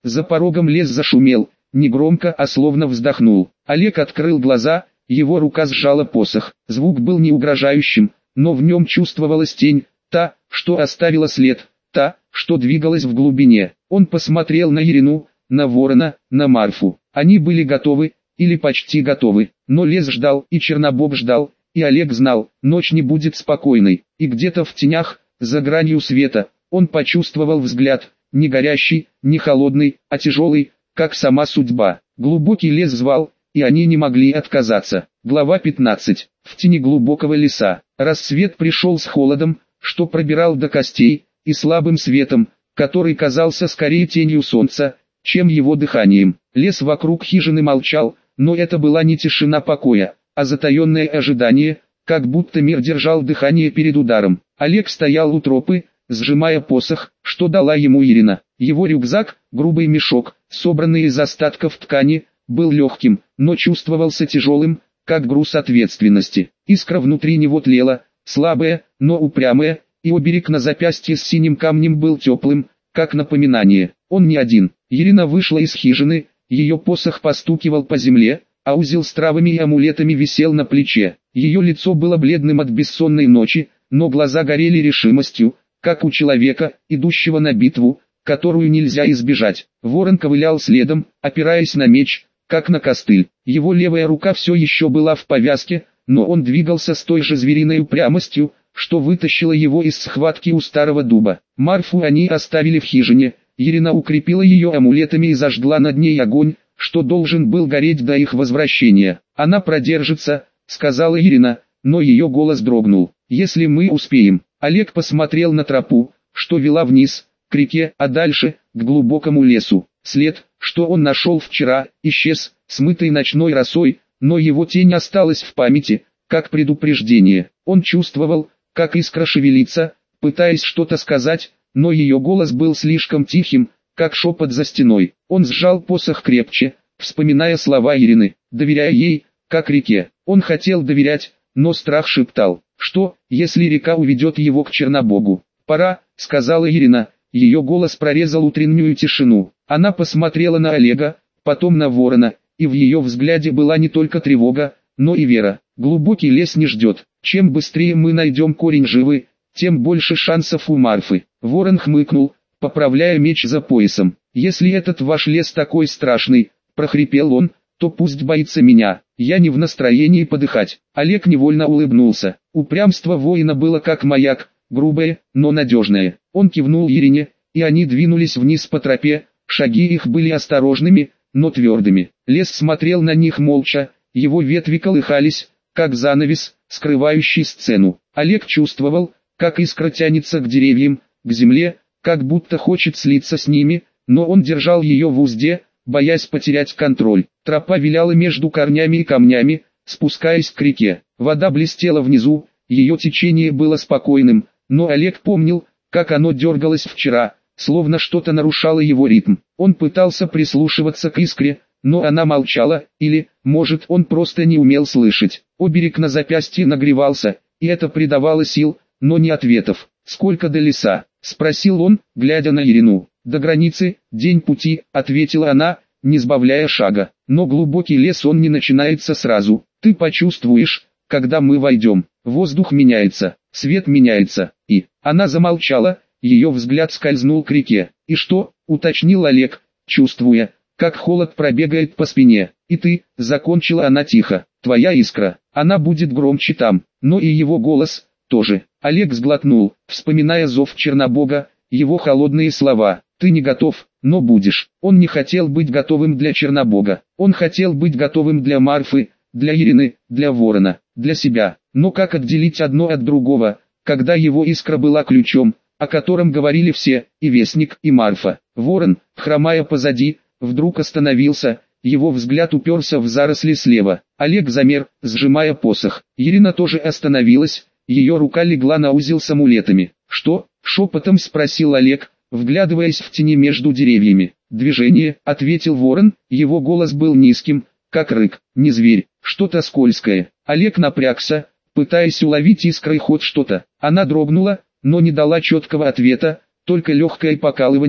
За порогом лес зашумел, не громко, а словно вздохнул. Олег открыл глаза, его рука сжала посох. Звук был не угрожающим, но в нем чувствовалась тень, та, что оставила след, та, что двигалась в глубине. Он посмотрел на Ирину, на Ворона, на Марфу. Они были готовы, или почти готовы, но лес ждал, и Чернобог ждал, и Олег знал, ночь не будет спокойной, и где-то в тенях, за гранью света, он почувствовал взгляд, не горящий, не холодный, а тяжелый, как сама судьба. Глубокий лес звал, и они не могли отказаться. Глава 15. В тени глубокого леса. Рассвет пришел с холодом, что пробирал до костей, и слабым светом, который казался скорее тенью солнца, чем его дыханием. Лес вокруг хижины молчал, но это была не тишина покоя, а затаенное ожидание, как будто мир держал дыхание перед ударом. Олег стоял у тропы, сжимая посох, что дала ему Ирина. Его рюкзак, грубый мешок, собранный из остатков ткани, был легким, но чувствовался тяжелым, как груз ответственности. Искра внутри него тлела, слабая, но упрямая, и оберег на запястье с синим камнем был теплым, как напоминание. Он не один. Ирина вышла из хижины, ее посох постукивал по земле, а узел с травами и амулетами висел на плече. Ее лицо было бледным от бессонной ночи, но глаза горели решимостью, как у человека, идущего на битву, которую нельзя избежать. Ворон ковылял следом, опираясь на меч, как на костыль. Его левая рука все еще была в повязке, но он двигался с той же звериной упрямостью, что вытащило его из схватки у старого дуба. Марфу они оставили в хижине, Ирина укрепила ее амулетами и зажгла над ней огонь, что должен был гореть до их возвращения. «Она продержится», — сказала Ирина, но ее голос дрогнул. «Если мы успеем». Олег посмотрел на тропу, что вела вниз, к реке, а дальше, к глубокому лесу. След, что он нашел вчера, исчез, смытый ночной росой, но его тень осталась в памяти, как предупреждение. Он чувствовал, как искра шевелится, пытаясь что-то сказать, но ее голос был слишком тихим, как шепот за стеной. Он сжал посох крепче, вспоминая слова Ирины, доверяя ей, как реке. Он хотел доверять, но страх шептал, что, если река уведет его к Чернобогу. «Пора», — сказала Ирина, ее голос прорезал утреннюю тишину. Она посмотрела на Олега, потом на Ворона, и в ее взгляде была не только тревога, но и вера. Глубокий лес не ждет. Чем быстрее мы найдем корень живы, тем больше шансов у Марфы. Ворон хмыкнул, поправляя меч за поясом. «Если этот ваш лес такой страшный», — прохрипел он, — «то пусть боится меня. Я не в настроении подыхать». Олег невольно улыбнулся. Упрямство воина было как маяк, грубое, но надежное. Он кивнул Ирине, и они двинулись вниз по тропе. Шаги их были осторожными, но твердыми. Лес смотрел на них молча, его ветви колыхались, как занавес, скрывающий сцену. Олег чувствовал, как искра тянется к деревьям, к земле, как будто хочет слиться с ними, но он держал ее в узде, боясь потерять контроль. Тропа виляла между корнями и камнями, спускаясь к реке. Вода блестела внизу, ее течение было спокойным, но Олег помнил, как оно дергалось вчера, словно что-то нарушало его ритм. Он пытался прислушиваться к искре, но она молчала, или, может, он просто не умел слышать. Оберег на запястье нагревался, и это придавало сил, но не ответов. «Сколько до леса?» — спросил он, глядя на Ирину. «До границы, день пути», — ответила она, не сбавляя шага. «Но глубокий лес он не начинается сразу. Ты почувствуешь, когда мы войдем. Воздух меняется, свет меняется». И она замолчала, ее взгляд скользнул к реке. «И что?» — уточнил Олег, чувствуя, как холод пробегает по спине. «И ты», — закончила она тихо, — «твоя искра, она будет громче там». Но и его голос тоже. Олег сглотнул, вспоминая зов Чернобога, его холодные слова. «Ты не готов, но будешь». Он не хотел быть готовым для Чернобога. Он хотел быть готовым для Марфы, для Ирины, для Ворона, для себя. Но как отделить одно от другого, когда его искра была ключом, о котором говорили все, и Вестник, и Марфа? Ворон, хромая позади, вдруг остановился, его взгляд уперся в заросли слева. Олег замер, сжимая посох. Ирина тоже остановилась, ее рука легла на узел с амулетами. «Что?» — шепотом спросил Олег, вглядываясь в тени между деревьями. «Движение», — ответил Ворон, его голос был низким, как рык, не зверь, что-то скользкое. Олег напрягся, пытаясь уловить искрой хоть что-то. Она дрогнула, но не дала четкого ответа, только легкое покалывание,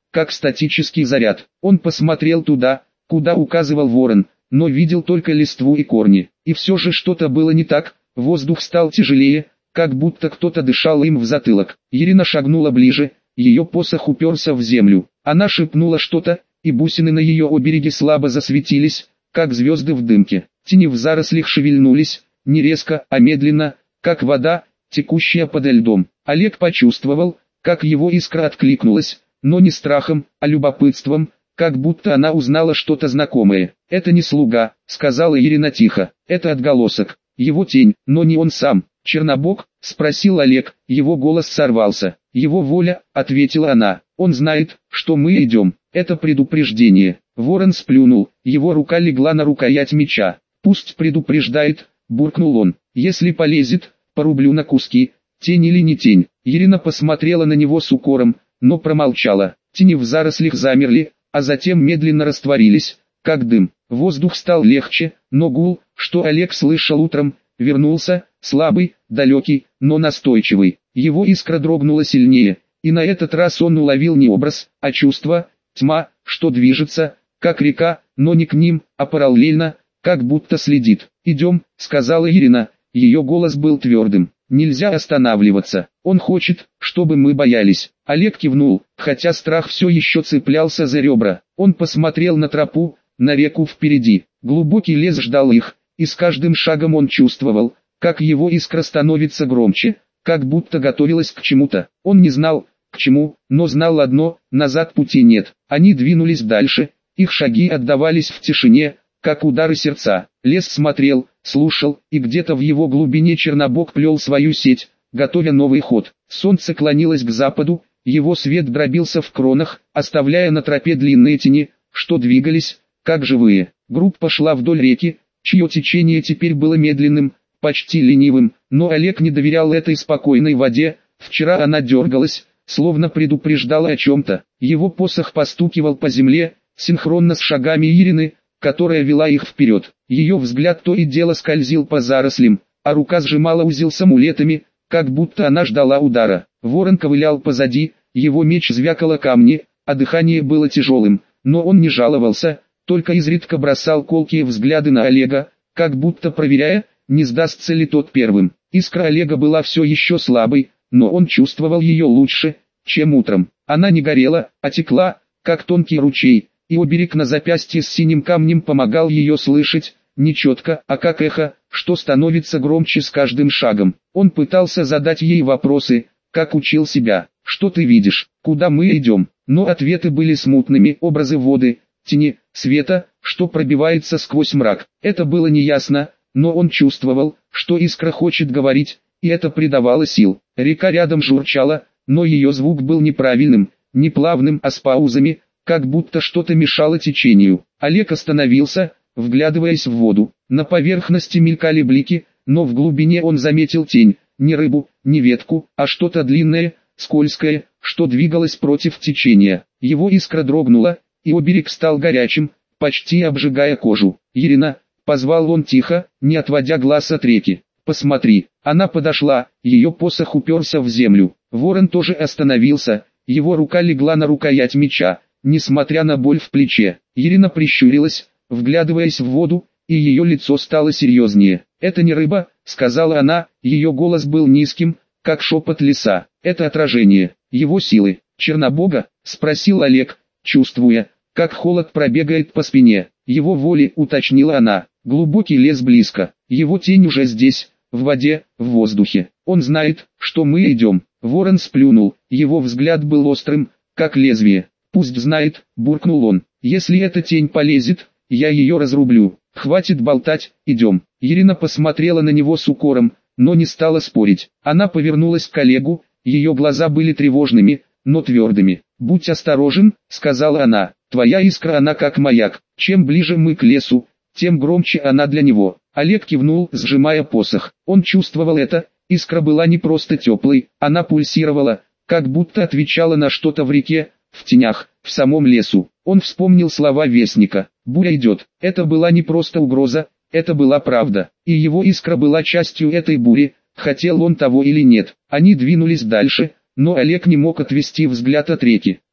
как статический заряд. Он посмотрел туда, куда указывал ворон, но видел только листву и корни. И все же что-то было не так, воздух стал тяжелее, как будто кто-то дышал им в затылок. Ирина шагнула ближе, ее посох уперся в землю. Она шепнула что-то, и бусины на ее обереге слабо засветились, как звезды в дымке. Тени в зарослях шевельнулись, не резко, а медленно, как вода, текущая подо льдом. Олег почувствовал, как его искра откликнулась, но не страхом, а любопытством, как будто она узнала что-то знакомое. «Это не слуга», — сказала Ирина тихо, — «это отголосок, его тень, но не он сам». «Чернобог?» — спросил Олег, его голос сорвался. «Его воля», — ответила она, — «он знает, что мы идем, это предупреждение». Ворон сплюнул, его рука легла на рукоять меча. «Пусть предупреждает», — буркнул он, — «если полезет, порублю на куски, тень или не тень». Ирина посмотрела на него с укором, но промолчала. Тени в зарослях замерли, а затем медленно растворились, как дым. Воздух стал легче, но гул, что Олег слышал утром, вернулся, слабый, далекий, но настойчивый. Его искра дрогнула сильнее, и на этот раз он уловил не образ, а чувство, тьма, что движется, как река, но не к ним, а параллельно, как будто следит. «Идем», — сказала Ирина, ее голос был твердым. «Нельзя останавливаться, он хочет, чтобы мы боялись». Олег кивнул, хотя страх все еще цеплялся за ребра. Он посмотрел на тропу, на реку впереди. Глубокий лес ждал их, и с каждым шагом он чувствовал, как его искра становится громче, как будто готовилась к чему-то. Он не знал, к чему, но знал одно: назад пути нет. Они двинулись дальше, их шаги отдавались в тишине, как удары сердца. Лес смотрел, слушал, и где-то в его глубине Чернобог плел свою сеть, готовя новый ход. Солнце клонилось к западу, его свет дробился в кронах, оставляя на тропе длинные тени, что двигались, как живые. Группа шла вдоль реки, чье течение теперь было медленным, почти ленивым, но Олег не доверял этой спокойной воде. Вчера она дергалась, словно предупреждала о чем-то. Его посох постукивал по земле, синхронно с шагами Ирины, которая вела их вперед. Ее взгляд то и дело скользил по зарослям, а рука сжимала узел с амулетами, как будто она ждала удара. Ворон ковылял позади, его меч звякал о камни, а дыхание было тяжелым, но он не жаловался, только изредка бросал колкие взгляды на Олега, как будто проверяя, не сдастся ли тот первым. Искра Олега была все еще слабой, но он чувствовал ее лучше, чем утром. Она не горела, а текла, как тонкий ручей, и оберег на запястье с синим камнем помогал ее слышать, не четко, а как эхо, что становится громче с каждым шагом. Он пытался задать ей вопросы, как учил себя: «Что ты видишь? Куда мы идем?» Но ответы были смутными: образы воды, тени, света, что пробивается сквозь мрак. Это было неясно, но он чувствовал, что искра хочет говорить, и это придавало сил. Река рядом журчала, но ее звук был неправильным, не плавным, а с паузами, как будто что-то мешало течению. Олег остановился, вглядываясь в воду. На поверхности мелькали блики, но в глубине он заметил тень, не рыбу, не ветку, а что-то длинное, скользкое, что двигалось против течения. Его искра дрогнула, и оберег стал горячим, почти обжигая кожу. «Ирина», — позвал он тихо, не отводя глаз от реки, — «посмотри». Она подошла, ее посох уперся в землю. Ворон тоже остановился, его рука легла на рукоять меча, несмотря на боль в плече. Ирина прищурилась, вглядываясь в воду, и ее лицо стало серьезнее. «Это не рыба», — сказала она, ее голос был низким, как шепот леса. «Это отражение его силы». «Чернобога?» — спросил Олег, чувствуя, как холод пробегает по спине. «Его воли», — уточнила она. «Глубокий лес близко, его тень уже здесь, в воде, в воздухе. Он знает, что мы идем». Ворон сплюнул, его взгляд был острым, как лезвие. «Пусть знает», — буркнул он. «Если эта тень полезет, я ее разрублю. Хватит болтать, идем». Ирина посмотрела на него с укором, но не стала спорить. Она повернулась к Олегу, ее глаза были тревожными, но твердыми. «Будь осторожен», — сказала она. «Твоя искра, она как маяк. Чем ближе мы к лесу, тем громче она для него». Олег кивнул, сжимая посох. Он чувствовал это. Искра была не просто теплой, она пульсировала, как будто отвечала на что-то в реке, в тенях, в самом лесу. Он вспомнил слова Вестника: «Буря идет». Это была не просто угроза, это была правда. И его искра была частью этой бури, хотел он того или нет. Они двинулись дальше, но Олег не мог отвести взгляд от реки.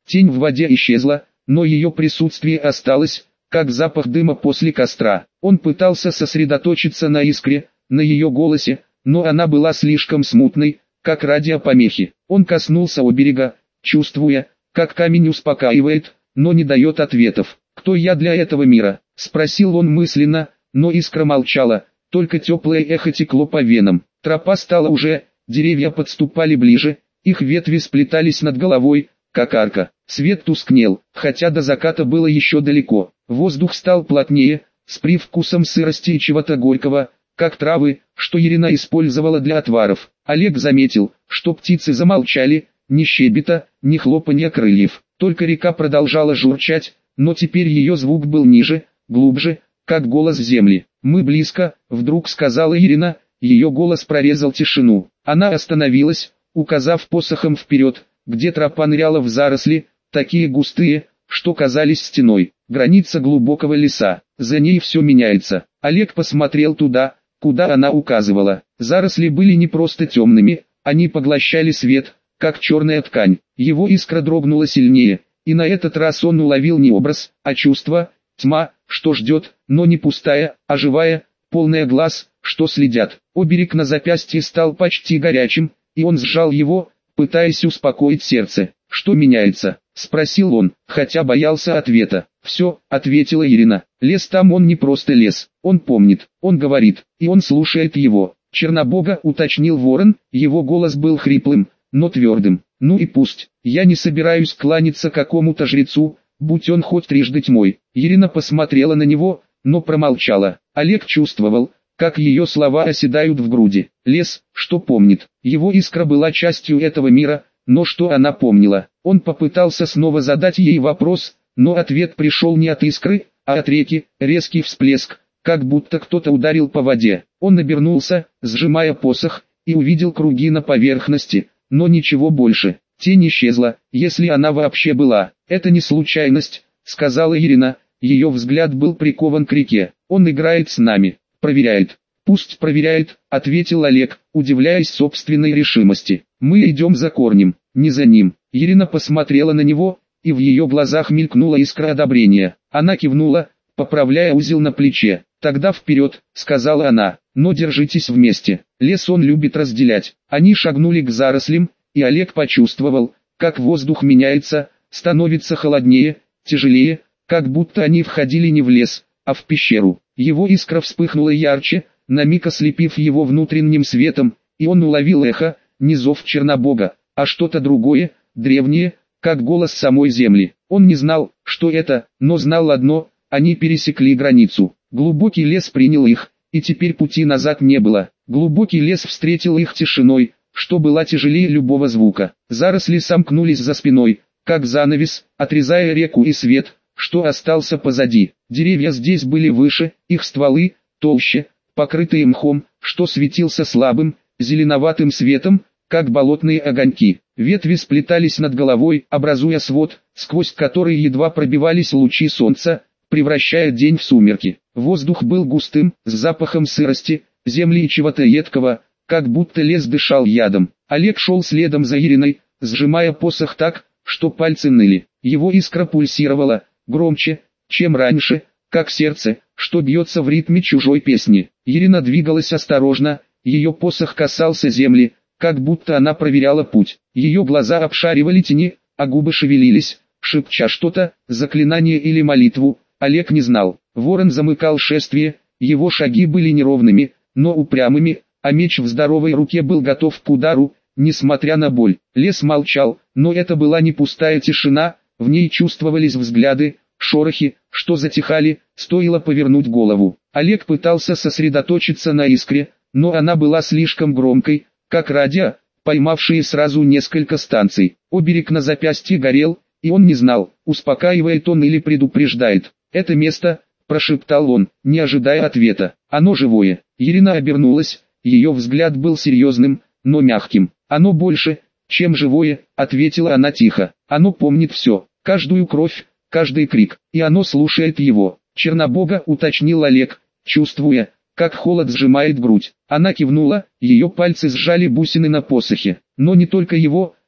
Тень в воде исчезла, но ее присутствие осталось, как запах дыма после костра. Он пытался сосредоточиться на искре, на ее голосе, но она была слишком смутной, как радиопомехи. Он коснулся у берега, чувствуя, как камень успокаивает, но не дает ответов. «Кто я для этого мира?» – спросил он мысленно, но искра молчала, только теплое эхо текло по венам. Тропа стала уже, деревья подступали ближе, их ветви сплетались над головой, как арка. Свет тускнел, хотя до заката было еще далеко. Воздух стал плотнее, с привкусом сырости и чего-то горького, как травы, что Ирина использовала для отваров. Олег заметил, что птицы замолчали, ни щебета, ни хлопанья крыльев. Только река продолжала журчать, но теперь ее звук был ниже, глубже, как голос земли. «Мы близко», — вдруг сказала Ирина, ее голос прорезал тишину. Она остановилась, указав посохом вперед, где тропа ныряла в заросли, такие густые, что казались стеной. Граница глубокого леса, за ней все меняется. Олег посмотрел туда, куда она указывала. Заросли были не просто темными, они поглощали свет, как черная ткань. Его искра дрогнула сильнее, и на этот раз он уловил не образ, а чувство. Тьма, что ждет, но не пустая, а живая, полная глаз, что следят. Оберег на запястье стал почти горячим, и он сжал его, пытаясь успокоить сердце. «Что меняется?» – спросил он, хотя боялся ответа. «Все», – ответила Ирина. «Лес там, он не просто лес, он помнит, он говорит, и он слушает его». «Чернобога», – уточнил ворон, его голос был хриплым, но твердым. «Ну и пусть, я не собираюсь кланяться какому-то жрецу, будь он хоть трижды тьмой». Ирина посмотрела на него, но промолчала. Олег чувствовал, как ее слова оседают в груди. Лес, что помнит, его искра была частью этого мира, но что она помнила? Он попытался снова задать ей вопрос, но ответ пришел не от искры, а от реки, резкий всплеск, как будто кто-то ударил по воде. Он обернулся, сжимая посох, и увидел круги на поверхности, но ничего больше. Тень исчезла, если она вообще была. «Это не случайность», — сказала Ирина, ее взгляд был прикован к реке. «Он играет с нами, проверяет». «Пусть проверяет», — ответил Олег, удивляясь собственной решимости. «Мы идем за корнем, не за ним». Ирина посмотрела на него, и в ее глазах мелькнула искра одобрения. Она кивнула, поправляя узел на плече. «Тогда вперед», — сказала она, — «но держитесь вместе. Лес он любит разделять». Они шагнули к зарослям, и Олег почувствовал, как воздух меняется, становится холоднее, тяжелее, как будто они входили не в лес, а в пещеру. Его искра вспыхнула ярче, на миг ослепив его внутренним светом, и он уловил эхо, не зов Чернобога, а что-то другое, древнее, как голос самой земли. Он не знал, что это, но знал одно: они пересекли границу. Глубокий лес принял их, и теперь пути назад не было. Глубокий лес встретил их тишиной, что была тяжелее любого звука. Заросли сомкнулись за спиной, как занавес, отрезая реку и свет, что остался позади. Деревья здесь были выше, их стволы толще, покрытые мхом, что светился слабым, зеленоватым светом, как болотные огоньки. Ветви сплетались над головой, образуя свод, сквозь который едва пробивались лучи солнца, превращая день в сумерки. Воздух был густым, с запахом сырости, земли и чего-то едкого, как будто лес дышал ядом. Олег шел следом за Ириной, сжимая посох так, что пальцы ныли. Его искра пульсировала, громче, чем раньше, как сердце, что бьется в ритме чужой песни. Ирина двигалась осторожно, ее посох касался земли, как будто она проверяла путь. Ее глаза обшаривали тени, а губы шевелились, шепча что-то, заклинание или молитву. Олег не знал. Ворон замыкал шествие, его шаги были неровными, но упрямыми, а меч в здоровой руке был готов к удару, несмотря на боль. Лес молчал, но это была не пустая тишина, в ней чувствовались взгляды, шорохи, что затихали, стоило повернуть голову. Олег пытался сосредоточиться на искре, но она была слишком громкой, как радио, поймавшие сразу несколько станций. Оберег на запястье горел, и он не знал, успокаивает он или предупреждает. «Это место», — прошептал он, не ожидая ответа. «Оно живое». Ирина обернулась, ее взгляд был серьезным, но мягким. «Оно больше, чем живое», — ответила она тихо. «Оно помнит все, каждую кровь, каждый крик, и оно слушает его». «Чернобога», — уточнил Олег, чувствуя, как холод сжимает грудь. Она кивнула, ее пальцы сжали бусины на посохе. «Но не только его»,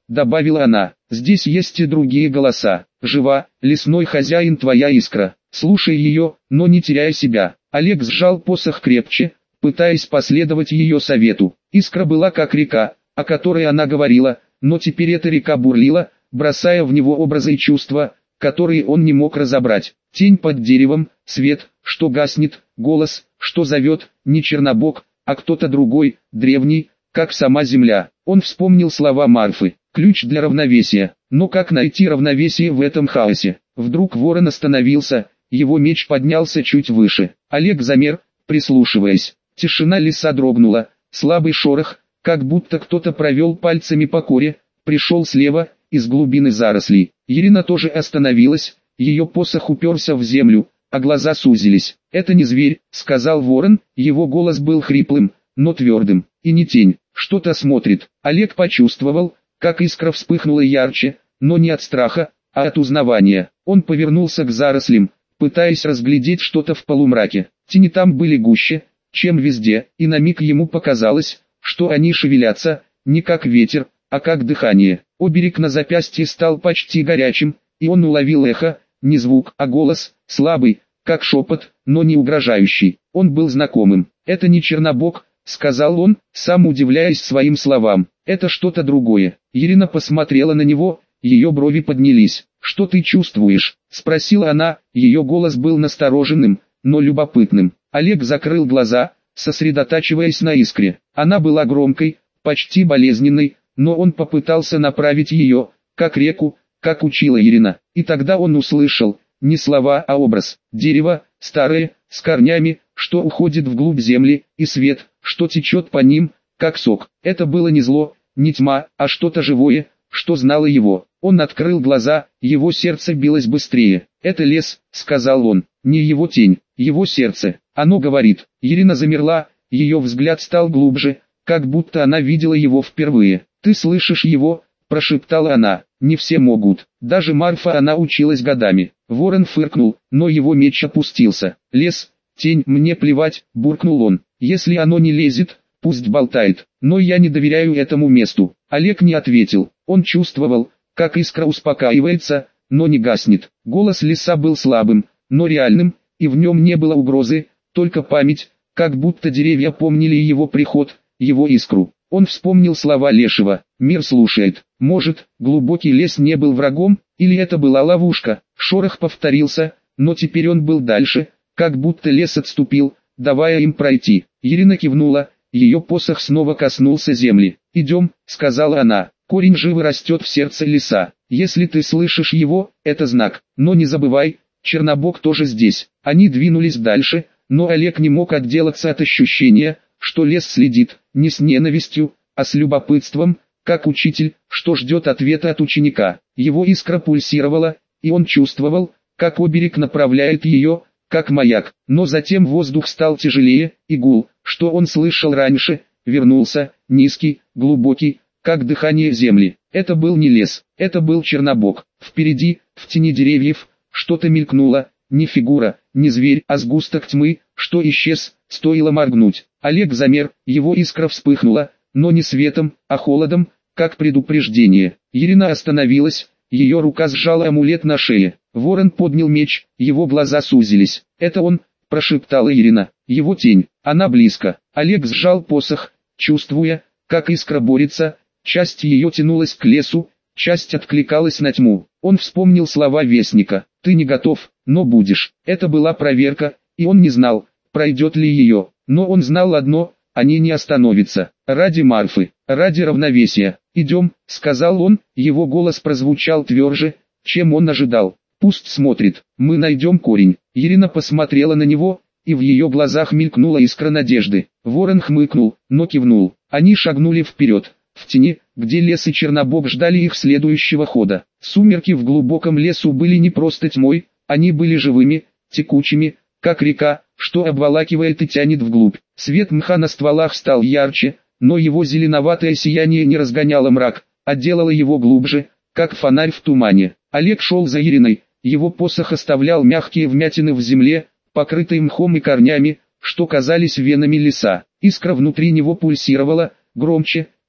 добавила она. Здесь есть и другие голоса. Жива, лесной хозяин твоя искра. Слушай ее, но не теряй себя. Олег сжал посох крепче, пытаясь последовать ее совету. Искра была как река, о которой она говорила, но теперь эта река бурлила, бросая в него образы и чувства, которые он не мог разобрать. Тень под деревом, свет, что гаснет, голос, что зовет, не Чернобог, а кто-то другой, древний, как сама земля. Он вспомнил слова Марфы, ключ для равновесия. Но как найти равновесие в этом хаосе? Вдруг ворон остановился, его меч поднялся чуть выше. Олег замер, прислушиваясь. Тишина леса дрогнула, слабый шорох, как будто кто-то провел пальцами по коре, пришел слева, из глубины зарослей. Ирина тоже остановилась, ее посох уперся в землю, а глаза сузились. «Это не зверь», — сказал ворон, его голос был хриплым, но твердым, и не тень, что-то смотрит. Олег почувствовал, как искра вспыхнула ярче, но не от страха, а от узнавания. Он повернулся к зарослям, пытаясь разглядеть что-то в полумраке. Тени там были гуще, чем везде, и на миг ему показалось, что они шевелятся, не как ветер, а как дыхание. Оберег на запястье стал почти горячим, и он уловил эхо, не звук, а голос, слабый, как шепот, но не угрожающий. Он был знакомым. «Это не Чернобог», — сказал он, сам удивляясь своим словам. «Это что-то другое». Ирина посмотрела на него, ее брови поднялись. «Что ты чувствуешь?» — спросила она, ее голос был настороженным, но любопытным. Олег закрыл глаза, сосредотачиваясь на искре. Она была громкой, почти болезненной, но он попытался направить ее, как реку, как учила Ирина. И тогда он услышал, не слова, а образ. Дерево, старое, с корнями, что уходит вглубь земли, и свет, что течет по ним, как сок. Это было не зло, не тьма, а что-то живое, что знало его. Он открыл глаза, его сердце билось быстрее. «Это лес», — сказал он, — «не его тень, его сердце. Оно говорит». Ирина замерла, ее взгляд стал глубже, как будто она видела его впервые. «Ты слышишь его?» — прошептала она. «Не все могут. Даже Марфа, она училась годами». Ворон фыркнул, но его меч опустился. «Лес, тень, мне плевать», — буркнул он. «Если оно не лезет, пусть болтает. Но я не доверяю этому месту». Олег не ответил. Он чувствовал, как искра успокаивается, но не гаснет. Голос леса был слабым, но реальным, и в нем не было угрозы, только память, как будто деревья помнили его приход, его искру. Он вспомнил слова Лешего: «Мир слушает». Может, глубокий лес не был врагом, или это была ловушка? Шорох повторился, но теперь он был дальше, как будто лес отступил, давая им пройти. Ирина кивнула, ее посох снова коснулся земли. «Идем», — сказала она. «Корень живо растет в сердце леса. Если ты слышишь его, это знак. Но не забывай, Чернобог тоже здесь». Они двинулись дальше, но Олег не мог отделаться от ощущения, что лес следит, не с ненавистью, а с любопытством, как учитель, что ждет ответа от ученика. Его искра пульсировала, и он чувствовал, как оберег направляет ее, как маяк. Но затем воздух стал тяжелее, и гул, что он слышал раньше, вернулся, низкий, глубокий, как дыхание земли. Это был не лес, это был Чернобог. Впереди, в тени деревьев, что-то мелькнуло, не фигура, не зверь, а сгусток тьмы, что исчез, стоило моргнуть. Олег замер, его искра вспыхнула, но не светом, а холодом, как предупреждение. Ирина остановилась, ее рука сжала амулет на шее. Ворон поднял меч, его глаза сузились. «Это он», — прошептала Ирина, — «его тень, она близко». Олег сжал посох, чувствуя, как искра борется, часть ее тянулась к лесу, часть откликалась на тьму. Он вспомнил слова Вестника: «Ты не готов, но будешь». Это была проверка, и он не знал, пройдет ли ее. Но он знал одно: они не остановятся. Ради Марфы, ради равновесия. «Идем», — сказал он, его голос прозвучал тверже, чем он ожидал. «Пусть смотрит, мы найдем корень». Ирина посмотрела на него, и в ее глазах мелькнула искра надежды. Ворон хмыкнул, но кивнул. Они шагнули вперед, в тени, где лес и Чернобог ждали их следующего хода. Сумерки в глубоком лесу были не просто тьмой, они были живыми, текучими, как река, что обволакивает и тянет вглубь. Свет мха на стволах стал ярче, но его зеленоватое сияние не разгоняло мрак, а делало его глубже, как фонарь в тумане. Олег шел за Ириной, его посох оставлял мягкие вмятины в земле, покрытые мхом и корнями, что казались венами леса. Искра внутри него пульсировала, громче,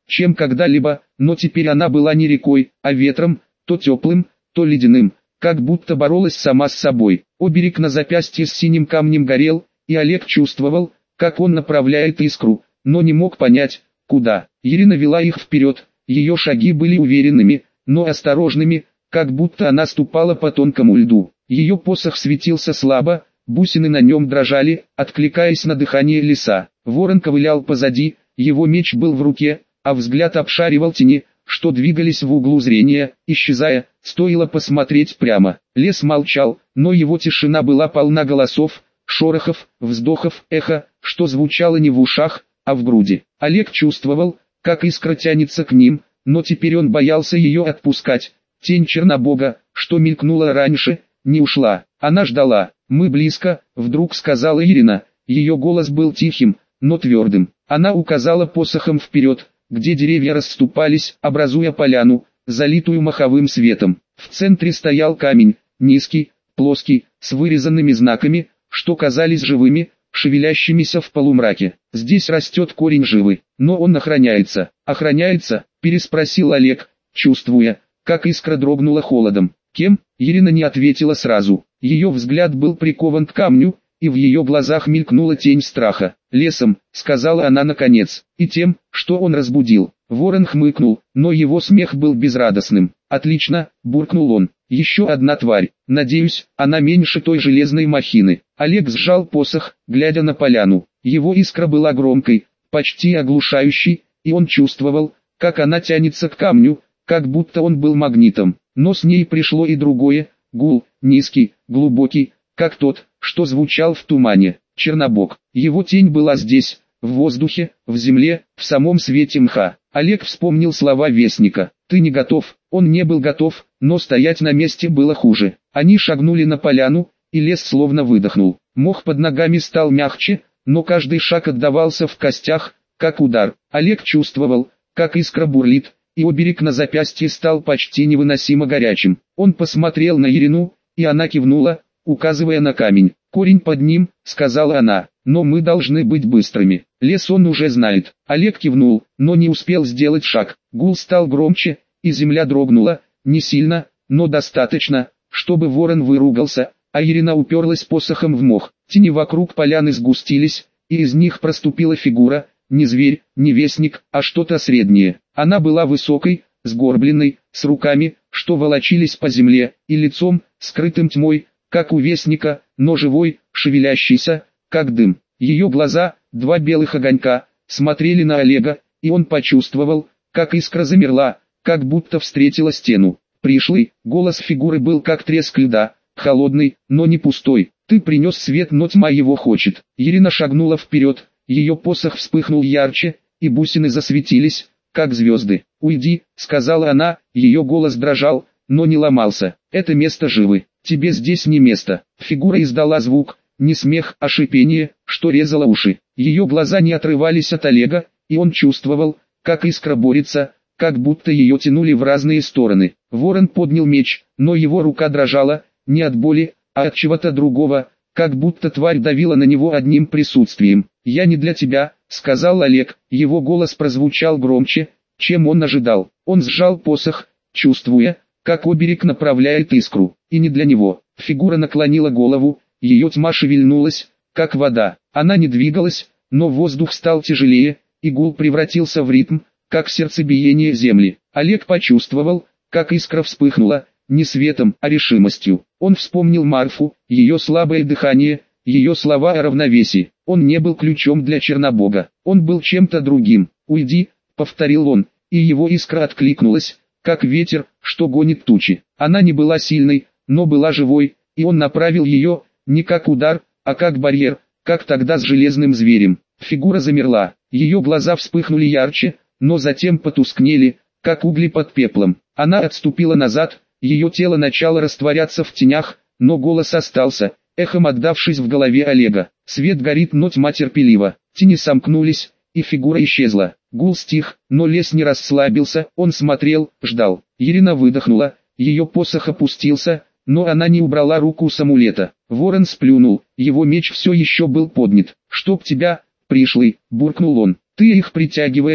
чем когда-либо, но теперь она была не рекой, а ветром, то теплым, то ледяным, как будто боролась сама с собой. Оберег на запястье с синим камнем горел, и Олег чувствовал, как он направляет искру, но не мог понять, куда. Ирина вела их вперед, ее шаги были уверенными, но осторожными, как будто она ступала по тонкому льду. Ее посох светился слабо, бусины на нем дрожали, откликаясь на дыхание леса. Ворон ковылял позади, его меч был в руке, а взгляд обшаривал тени, что двигались в углу зрения, исчезая, стоило посмотреть прямо. Лес молчал, но его тишина была полна голосов, шорохов, вздохов, эха, что звучало не в ушах, а в груди. Олег чувствовал, как искра тянется к ним, но теперь он боялся ее отпускать. Тень Чернобога, что мелькнула раньше, не ушла. Она ждала. «Мы близко», — вдруг сказала Ирина. Ее голос был тихим, но твердым. Она указала посохом вперед, где деревья расступались, образуя поляну, залитую маховым светом. В центре стоял камень, низкий, плоский, с вырезанными знаками, что казались живыми, шевелящимися в полумраке. «Здесь растет корень живы, но он охраняется». «Охраняется?» – переспросил Олег, чувствуя, как искра дрогнула холодом. «Кем?» – Ирина не ответила сразу. Ее взгляд был прикован к камню, и в ее глазах мелькнула тень страха. «Лесом», — сказала она наконец, — «и тем, что он разбудил». Ворон хмыкнул, но его смех был безрадостным. «Отлично», — буркнул он, — «еще одна тварь. Надеюсь, она меньше той железной махины». Олег сжал посох, глядя на поляну. Его искра была громкой, почти оглушающей, и он чувствовал, как она тянется к камню, как будто он был магнитом. Но с ней пришло и другое, гул, низкий, глубокий, как тот, что звучал в тумане. Чернобог. Его тень была здесь, в воздухе, в земле, в самом свете мха. Олег вспомнил слова Вестника. «Ты не готов». Он не был готов, но стоять на месте было хуже. Они шагнули на поляну, и лес словно выдохнул. Мох под ногами стал мягче, но каждый шаг отдавался в костях, как удар. Олег чувствовал, как искра бурлит, и оберег на запястье стал почти невыносимо горячим. Он посмотрел на Ирину, и она кивнула, указывая на камень. «Корень под ним», — сказала она, — «но мы должны быть быстрыми». Лес он уже знает. Олег кивнул, но не успел сделать шаг. Гул стал громче, и земля дрогнула, не сильно, но достаточно, чтобы ворон выругался, а Ирина уперлась посохом в мох. Тени вокруг поляны сгустились, и из них проступила фигура, не зверь, не вестник, а что-то среднее. Она была высокой, сгорбленной, с руками, что волочились по земле, и лицом, скрытым тьмой, как у вестника, но живой, шевелящийся, как дым. Ее глаза, два белых огонька, смотрели на Олега, и он почувствовал, как искра замерла, как будто встретила стену. Пришлый, голос фигуры был как треск льда, холодный, но не пустой. «Ты принес свет, но тьма его хочет». Ирина шагнула вперед, ее посох вспыхнул ярче, и бусины засветились, как звезды. «Уйди», — сказала она, ее голос дрожал, но не ломался. «Это место живы. Тебе здесь не место». Фигура издала звук, не смех, а шипение, что резало уши. Ее глаза не отрывались от Олега, и он чувствовал, как искра борется, как будто ее тянули в разные стороны. Ворон поднял меч, но его рука дрожала, не от боли, а от чего-то другого, как будто тварь давила на него одним присутствием. «Я не для тебя», — сказал Олег, его голос прозвучал громче, чем он ожидал. Он сжал посох, чувствуя, как оберег направляет искру, и не для него. Фигура наклонила голову, ее тьма шевельнулась, как вода. Она не двигалась, но воздух стал тяжелее, и гул превратился в ритм, как сердцебиение земли. Олег почувствовал, как искра вспыхнула, не светом, а решимостью. Он вспомнил Марфу, ее слабое дыхание, ее слова о равновесии. Он не был ключом для Чернобога, он был чем-то другим. «Уйди», — повторил он, и его искра откликнулась, как ветер, что гонит тучи. Она не была сильной, но была живой, и он направил ее, не как удар, а как барьер, как тогда с железным зверем. Фигура замерла, ее глаза вспыхнули ярче, но затем потускнели, как угли под пеплом. Она отступила назад, ее тело начало растворяться в тенях, но голос остался, эхом отдавшись в голове Олега. «Свет горит, но тьма терпелива». Тени сомкнулись, и фигура исчезла. Гул стих, но лес не расслабился, он смотрел, ждал. Ирина выдохнула, ее посох опустился, но она не убрала руку с амулета. Ворон сплюнул, его меч все еще был поднят. «Чтоб тебя, пришлый», — буркнул он. «Ты их притягиваешь»,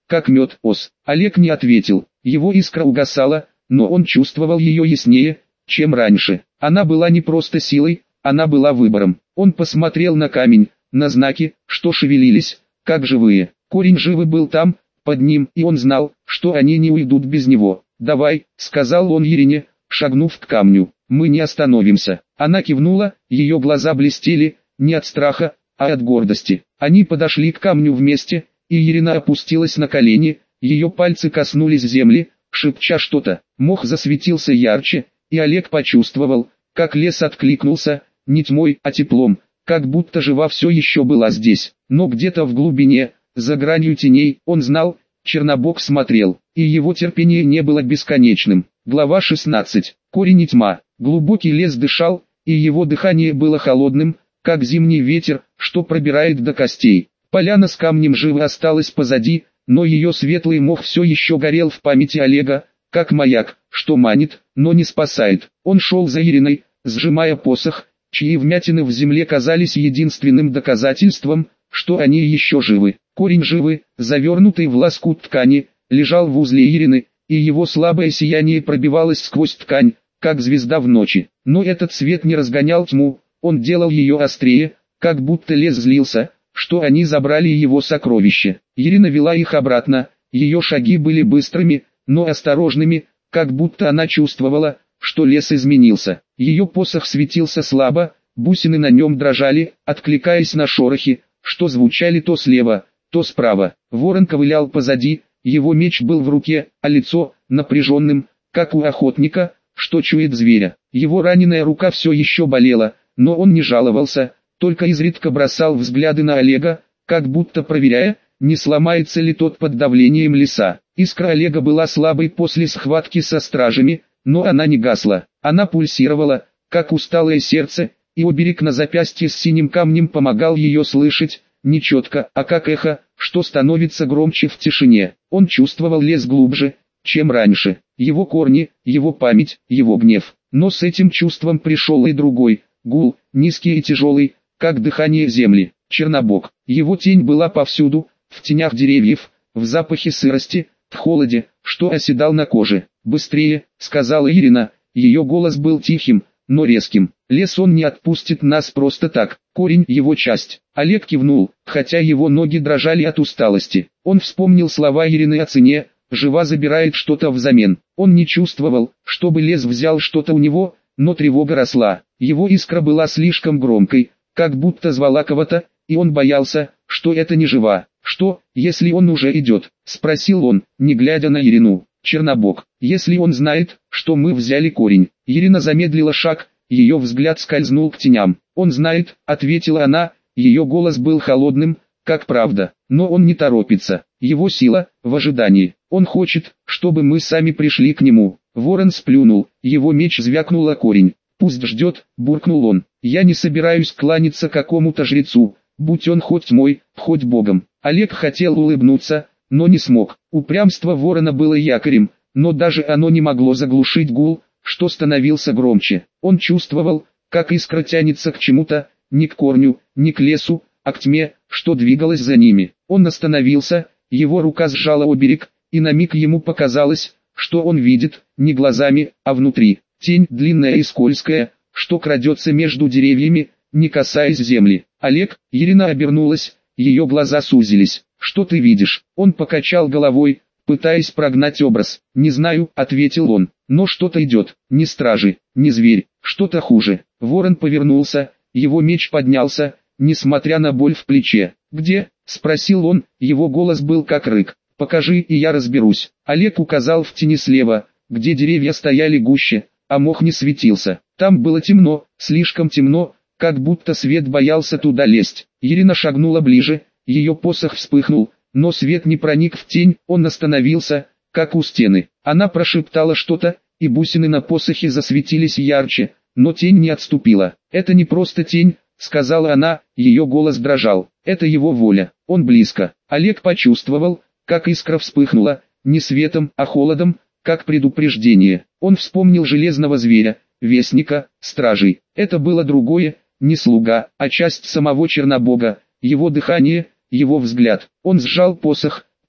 как мед ос. Олег не ответил, его искра угасала, но он чувствовал ее яснее, чем раньше. Она была не просто силой, она была выбором. Он посмотрел на камень, на знаки, что шевелились, как живые. Корень живы был там, под ним, и он знал, что они не уйдут без него. «Давай», — сказал он Ирине, шагнув к камню, — «мы не остановимся». Она кивнула, ее глаза блестели, не от страха, а от гордости. Они подошли к камню вместе, и Ирина опустилась на колени, ее пальцы коснулись земли, шепча что-то. Мох засветился ярче, и Олег почувствовал, как лес откликнулся, не тьмой, а теплом, как будто жива все еще была здесь. Но где-то в глубине, за гранью теней, он знал, Чернобог смотрел, и его терпение не было бесконечным. Глава 16. Корень и тьма. Глубокий лес дышал, и его дыхание было холодным, как зимний ветер, что пробирает до костей. Поляна с камнем живо осталась позади, но ее светлый мох все еще горел в памяти Олега, как маяк, что манит, но не спасает. Он шел за Ириной, сжимая посох, чьи вмятины в земле казались единственным доказательством, что они еще живы. Корень живы, завернутый в лоскут ткани, лежал в узле Ирины, и его слабое сияние пробивалось сквозь ткань, как звезда в ночи. Но этот свет не разгонял тьму, он делал ее острее, как будто лес злился, что они забрали его сокровище. Ирина вела их обратно, ее шаги были быстрыми, но осторожными, как будто она чувствовала, что лес изменился. Ее посох светился слабо, бусины на нем дрожали, откликаясь на шорохи, что звучали то слева, то справа. Ворон ковылял позади, его меч был в руке, а лицо напряженным, как у охотника, что чует зверя. Его раненая рука все еще болела, но он не жаловался, только изредка бросал взгляды на Олега, как будто проверяя, не сломается ли тот под давлением леса. Искра Олега была слабой после схватки со стражами, но она не гасла. Она пульсировала, как усталое сердце, и оберег на запястье с синим камнем помогал ее слышать, не четко, а как эхо, что становится громче в тишине. Он чувствовал лес глубже, чем раньше. Его корни, его память, его гнев. Но с этим чувством пришел и другой, гул, низкий и тяжелый, как дыхание земли. Чернобог. Его тень была повсюду, в тенях деревьев, в запахе сырости, в холоде, что оседал на коже. «Быстрее», — сказала Ирина, ее голос был тихим, но резким. «Лес он не отпустит нас просто так, корень его часть». Олег кивнул, хотя его ноги дрожали от усталости. Он вспомнил слова Ирины о цене, жива забирает что-то взамен. Он не чувствовал, чтобы лес взял что-то у него, но тревога росла. Его искра была слишком громкой, как будто звала кого-то, и он боялся, что это не жива. «Что, если он уже идет?» — спросил он, не глядя на Ирину. «Чернобог, если он знает, что мы взяли корень». Ирина замедлила шаг, ее взгляд скользнул к теням. «Он знает», — ответила она, ее голос был холодным, как правда, но он не торопится. Его сила в ожидании. Он хочет, чтобы мы сами пришли к нему. Ворон сплюнул, его меч звякнул о корень. «Пусть ждет», — буркнул он. «Я не собираюсь кланяться какому-то жрецу, будь он хоть мой, хоть богом». Олег хотел улыбнуться, но не смог. Упрямство ворона было якорем, но даже оно не могло заглушить гул, что становился громче. Он чувствовал, как искра тянется к чему-то, не к корню, не к лесу, а к тьме, что двигалась за ними. Он остановился, его рука сжала оберег, и на миг ему показалось, что он видит, не глазами, а внутри. Тень длинная и скользкая, что крадется между деревьями, не касаясь земли. «Олег», Ирина обернулась, ее глаза сузились. «Что ты видишь?» Он покачал головой, пытаясь прогнать образ. «Не знаю», — ответил он, — «но что-то идет, не стражи, не зверь, что-то хуже». Ворон повернулся, его меч поднялся, несмотря на боль в плече. «Где?» — спросил он, его голос был как рык. «Покажи, и я разберусь». Олег указал в тени слева, где деревья стояли гуще, а мох не светился. Там было темно, слишком темно, как будто свет боялся туда лезть. Ирина шагнула ближе, ее посох вспыхнул, но свет не проник в тень, он остановился, как у стены. Она прошептала что-то, и бусины на посохе засветились ярче, но тень не отступила. «Это не просто тень», — сказала она, ее голос дрожал. «Это его воля, он близко». Олег почувствовал, как искра вспыхнула, не светом, а холодом, как предупреждение. Он вспомнил железного зверя, вестника, стражей. Это было другое, не слуга, а часть самого Чернобога, его дыхание, его взгляд. Он сжал посох,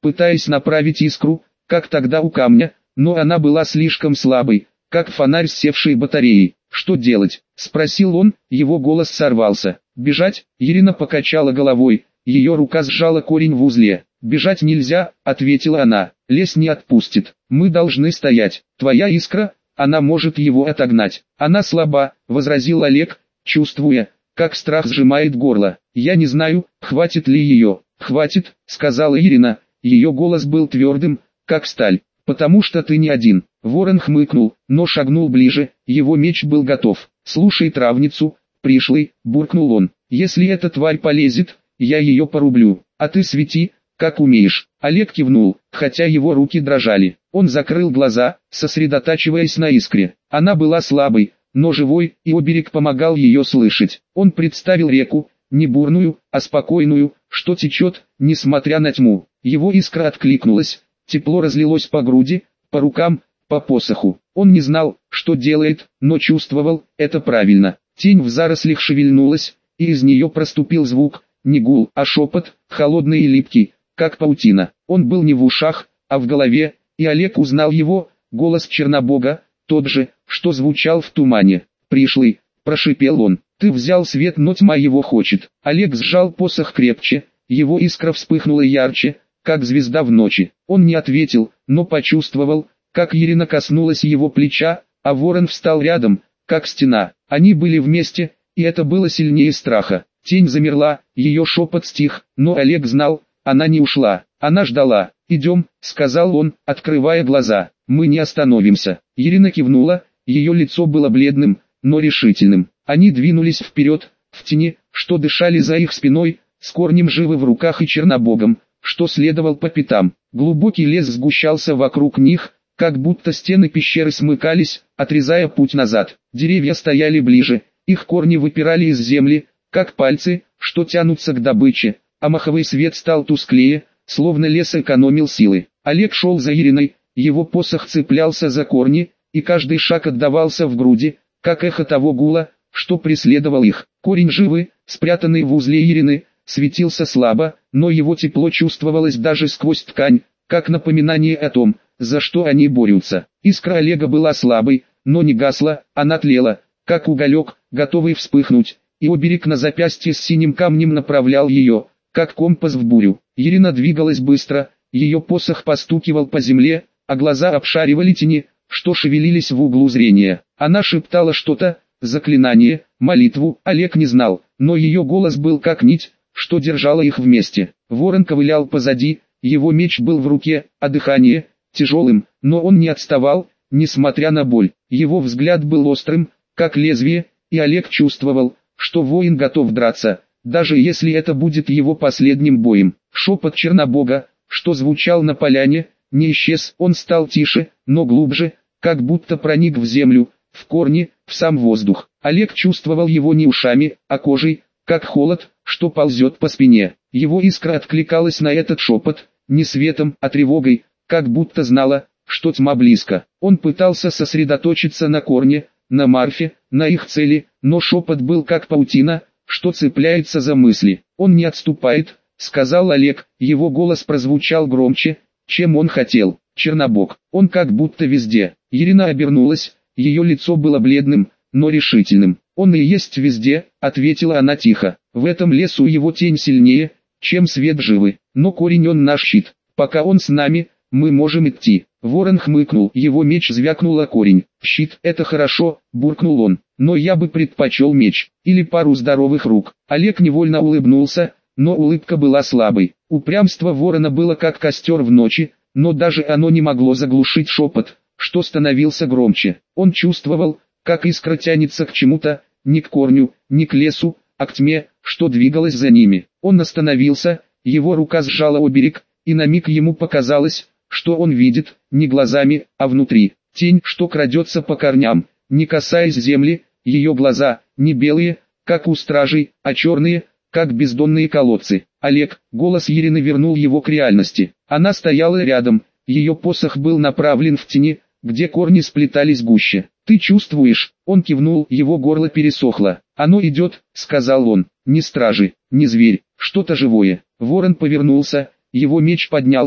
пытаясь направить искру, как тогда у камня, но она была слишком слабой, как фонарь с севшей батареей. «Что делать?» – спросил он, его голос сорвался. «Бежать?» – Ирина покачала головой, ее рука сжала корень в узле. «Бежать нельзя», – ответила она, – «лес не отпустит, мы должны стоять, твоя искра, она может его отогнать». «Она слаба», – возразил Олег, чувствуя, как страх сжимает горло. «Я не знаю, хватит ли ее». «Хватит», – сказала Ирина, ее голос был твердым, как сталь. «Потому что ты не один». Ворон хмыкнул, но шагнул ближе, его меч был готов. «Слушай травницу, пришлый», – буркнул он. «Если эта тварь полезет, я ее порублю, а ты свети, как умеешь». Олег кивнул, хотя его руки дрожали. Он закрыл глаза, сосредотачиваясь на искре. Она была слабой, но живой, и оберег помогал ее слышать. Он представил реку, не бурную, а спокойную, что течет, несмотря на тьму. Его искра откликнулась, тепло разлилось по груди, по рукам, по посоху. Он не знал, что делает, но чувствовал, это правильно. Тень в зарослях шевельнулась, и из нее проступил звук, не гул, а шепот, холодный и липкий, как паутина. Он был не в ушах, а в голове, и Олег узнал его, голос Чернобога, тот же, что звучал в тумане. «Пришлый», – прошипел он, – «ты взял свет, но тьма его хочет». Олег сжал посох крепче, его искра вспыхнула ярче, как звезда в ночи. Он не ответил, но почувствовал, как Ирина коснулась его плеча, а ворон встал рядом, как стена. Они были вместе, и это было сильнее страха. Тень замерла, ее шепот стих, но Олег знал, она не ушла, она ждала. «Идем», — сказал он, открывая глаза, — «мы не остановимся». Ирина кивнула, ее лицо было бледным, но решительным. Они двинулись вперед, в тени, что дышали за их спиной, с корнем живы в руках и Чернобогом, что следовал по пятам. Глубокий лес сгущался вокруг них, как будто стены пещеры смыкались, отрезая путь назад. Деревья стояли ближе, их корни выпирали из земли, как пальцы, что тянутся к добыче, а маховый свет стал тусклее, словно лес экономил силы. Олег шел за Ириной, его посох цеплялся за корни, и каждый шаг отдавался в груди, как эхо того гула, что преследовал их. Корень живы, спрятанный в узле Ирины, светился слабо, но его тепло чувствовалось даже сквозь ткань, как напоминание о том, за что они борются. Искра Олега была слабой, но не гасла, она тлела, как уголек, готовый вспыхнуть, и оберег на запястье с синим камнем направлял ее, как компас в бурю. Ирина двигалась быстро, ее посох постукивал по земле, а глаза обшаривали тени, что шевелились в углу зрения. Она шептала что-то, заклинание, молитву, Олег не знал, но ее голос был как нить, что держала их вместе. Ворон ковылял позади, его меч был в руке, а дыхание тяжелым, но он не отставал, несмотря на боль. Его взгляд был острым, как лезвие, и Олег чувствовал, что воин готов драться, даже если это будет его последним боем. Шепот Чернобога, что звучал на поляне, не исчез, он стал тише, но глубже, как будто проник в землю, в корни, в сам воздух. Олег чувствовал его не ушами, а кожей, как холод, что ползет по спине. Его искра откликалась на этот шепот, не светом, а тревогой, как будто знала, что тьма близко. Он пытался сосредоточиться на корне, на Марфе, на их цели, но шепот был как паутина, что цепляется за мысли. «Он не отступает», — сказал Олег, его голос прозвучал громче, чем он хотел. «Чернобог, он как будто везде». Ирина обернулась, ее лицо было бледным, но решительным. «Он и есть везде», — ответила она тихо. «В этом лесу его тень сильнее, чем свет живы, но корень он наш щит. Пока он с нами, мы можем идти». Ворон хмыкнул, его меч звякнул о корень. «Щит, это хорошо», — буркнул он, — «но я бы предпочел меч, или пару здоровых рук». Олег невольно улыбнулся, но улыбка была слабой. Упрямство ворона было как костер в ночи, но даже оно не могло заглушить шепот, что становился громче. Он чувствовал, как искра тянется к чему-то, не к корню, не к лесу, а к тьме, что двигалась за ними. Он остановился, его рука сжала оберег, и на миг ему показалось, что он видит, не глазами, а внутри. Тень, что крадется по корням, не касаясь земли, ее глаза, не белые, как у стражей, а черные, как бездонные колодцы. Олег, голос Ирины вернул его к реальности. Она стояла рядом, ее посох был направлен в тени, где корни сплетались гуще. «Ты чувствуешь?» Он кивнул, его горло пересохло. «Оно идет», — сказал он, — «не стражи, не зверь, что-то живое». Ворон повернулся, его меч поднялся,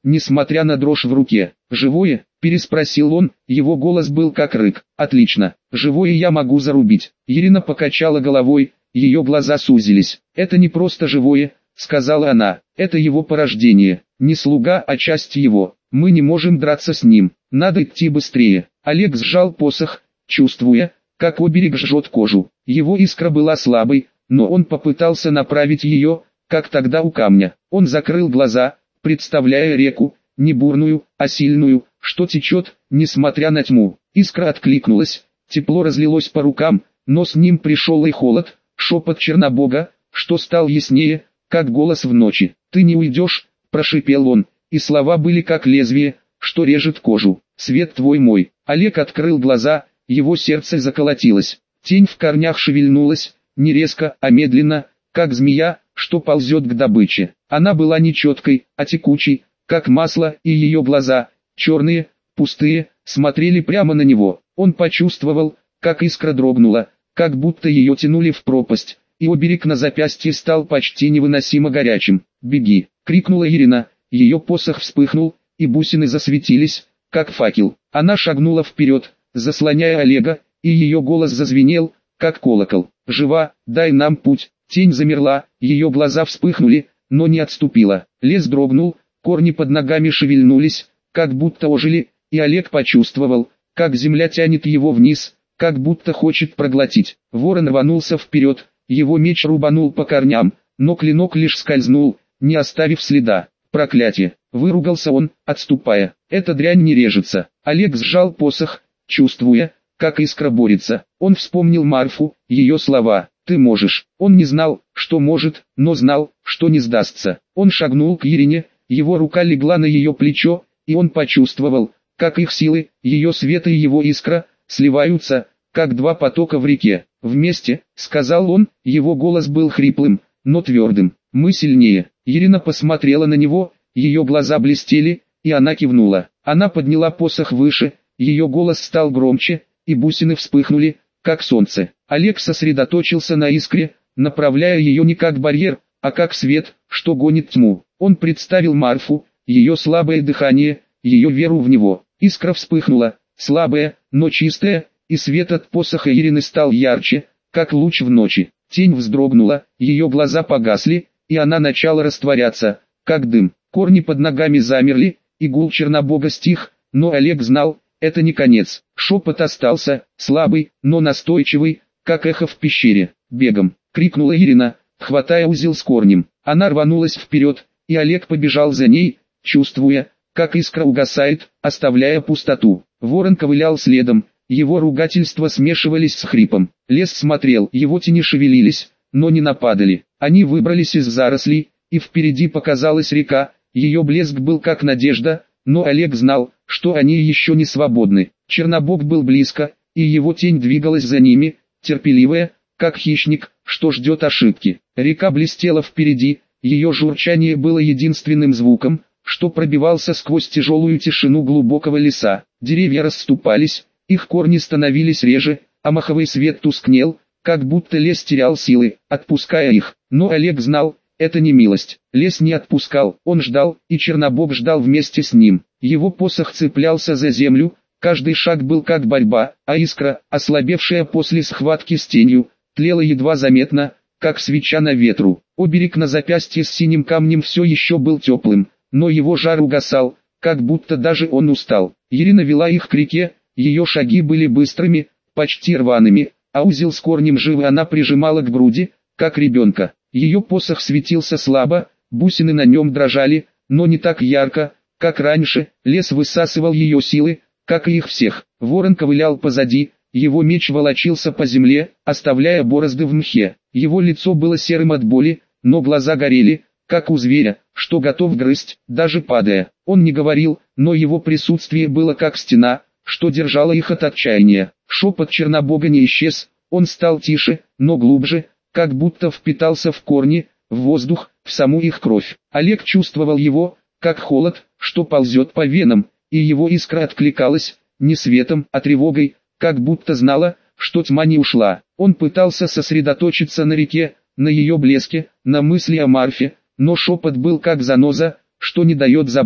несмотря на дрожь в руке. «Живое?» – переспросил он, его голос был как рык. «Отлично, живое я могу зарубить». Ирина покачала головой, ее глаза сузились. «Это не просто живое», – сказала она, – «это его порождение, не слуга, а часть его. Мы не можем драться с ним, надо идти быстрее». Олег сжал посох, чувствуя, как оберег жжет кожу. Его искра была слабой, но он попытался направить ее, как тогда у камня. Он закрыл глаза, представляя реку, не бурную, а сильную, что течет, несмотря на тьму. Искра откликнулась, тепло разлилось по рукам, но с ним пришел и холод, шепот Чернобога, что стал яснее, как голос в ночи. «Ты не уйдешь», – прошипел он, и слова были как лезвие, что режет кожу. «Свет твой мой». Олег открыл глаза, его сердце заколотилось. Тень в корнях шевельнулась, не резко, а медленно, как змея, что ползет к добыче. Она была не четкой, а текучей, как масло, и ее глаза, черные, пустые, смотрели прямо на него. Он почувствовал, как искра дрогнула, как будто ее тянули в пропасть, и оберег на запястье стал почти невыносимо горячим. «Беги!» — крикнула Ирина, ее посох вспыхнул, и бусины засветились, как факел. Она шагнула вперед, заслоняя Олега, и ее голос зазвенел, как колокол. «Жива, дай нам путь». Тень замерла, ее глаза вспыхнули, но не отступила. Лес дрогнул, корни под ногами шевельнулись, как будто ожили, и Олег почувствовал, как земля тянет его вниз, как будто хочет проглотить. Ворон рванулся вперед, его меч рубанул по корням, но клинок лишь скользнул, не оставив следа. «Проклятие!» — выругался он, отступая. «Эта дрянь не режется». Олег сжал посох, чувствуя, как искра борется. Он вспомнил Марфу, ее слова. «Ты можешь». Он не знал, что может, но знал, что не сдастся. Он шагнул к Ирине, его рука легла на ее плечо, и он почувствовал, как их силы, ее свет и его искра, сливаются, как два потока в реке. «Вместе», — сказал он, его голос был хриплым, но твердым. «Мы сильнее». Ирина посмотрела на него, ее глаза блестели, и она кивнула. Она подняла посох выше, ее голос стал громче, и бусины вспыхнули, как солнце. Олег сосредоточился на искре, направляя ее не как барьер, а как свет, что гонит тьму. Он представил Марфу, ее слабое дыхание, ее веру в него. Искра вспыхнула, слабая, но чистая, и свет от посоха Ирины стал ярче, как луч в ночи. Тень вздрогнула, ее глаза погасли, и она начала растворяться, как дым. Корни под ногами замерли, и гул Чернобога стих, но Олег знал, это не конец. Шепот остался, слабый, но настойчивый, как эхо в пещере. «Бегом!» — крикнула Ирина, хватая узел с корнем. Она рванулась вперед, и Олег побежал за ней, чувствуя, как искра угасает, оставляя пустоту. Ворон ковылял следом, его ругательства смешивались с хрипом. Лес смотрел, его тени шевелились, но не нападали. Они выбрались из зарослей, и впереди показалась река, ее блеск был как надежда, но Олег знал, что они еще не свободны. Чернобог был близко, и его тень двигалась за ними, терпеливая, как хищник, что ждет ошибки. Река блестела впереди, ее журчание было единственным звуком, что пробивался сквозь тяжелую тишину глубокого леса. Деревья расступались, их корни становились реже, а маховый свет тускнел, как будто лес терял силы, отпуская их. Но Олег знал, это не милость. Лес не отпускал, он ждал, и Чернобог ждал вместе с ним. Его посох цеплялся за землю, каждый шаг был как борьба, а искра, ослабевшая после схватки с тенью, тлела едва заметно, как свеча на ветру. Оберег на запястье с синим камнем все еще был теплым, но его жар угасал, как будто даже он устал. Ирина вела их к реке, ее шаги были быстрыми, почти рваными, а узел с корнем живы она прижимала к груди, как ребенка. Ее посох светился слабо, бусины на нем дрожали, но не так ярко, как раньше. Лес высасывал ее силы, как и их всех. Ворон ковылял позади, его меч волочился по земле, оставляя борозды в мхе. Его лицо было серым от боли, но глаза горели, как у зверя, что готов грызть, даже падая. Он не говорил, но его присутствие было как стена, что держала их от отчаяния. Шепот Чернобога не исчез, он стал тише, но глубже, как будто впитался в корни, в воздух, в саму их кровь. Олег чувствовал его, как холод, что ползет по венам, и его искра откликалась, не светом, а тревогой, как будто знала, что тьма не ушла. Он пытался сосредоточиться на реке, на ее блеске, на мысли о Марфе, но шепот был как заноза, что не дает забыть.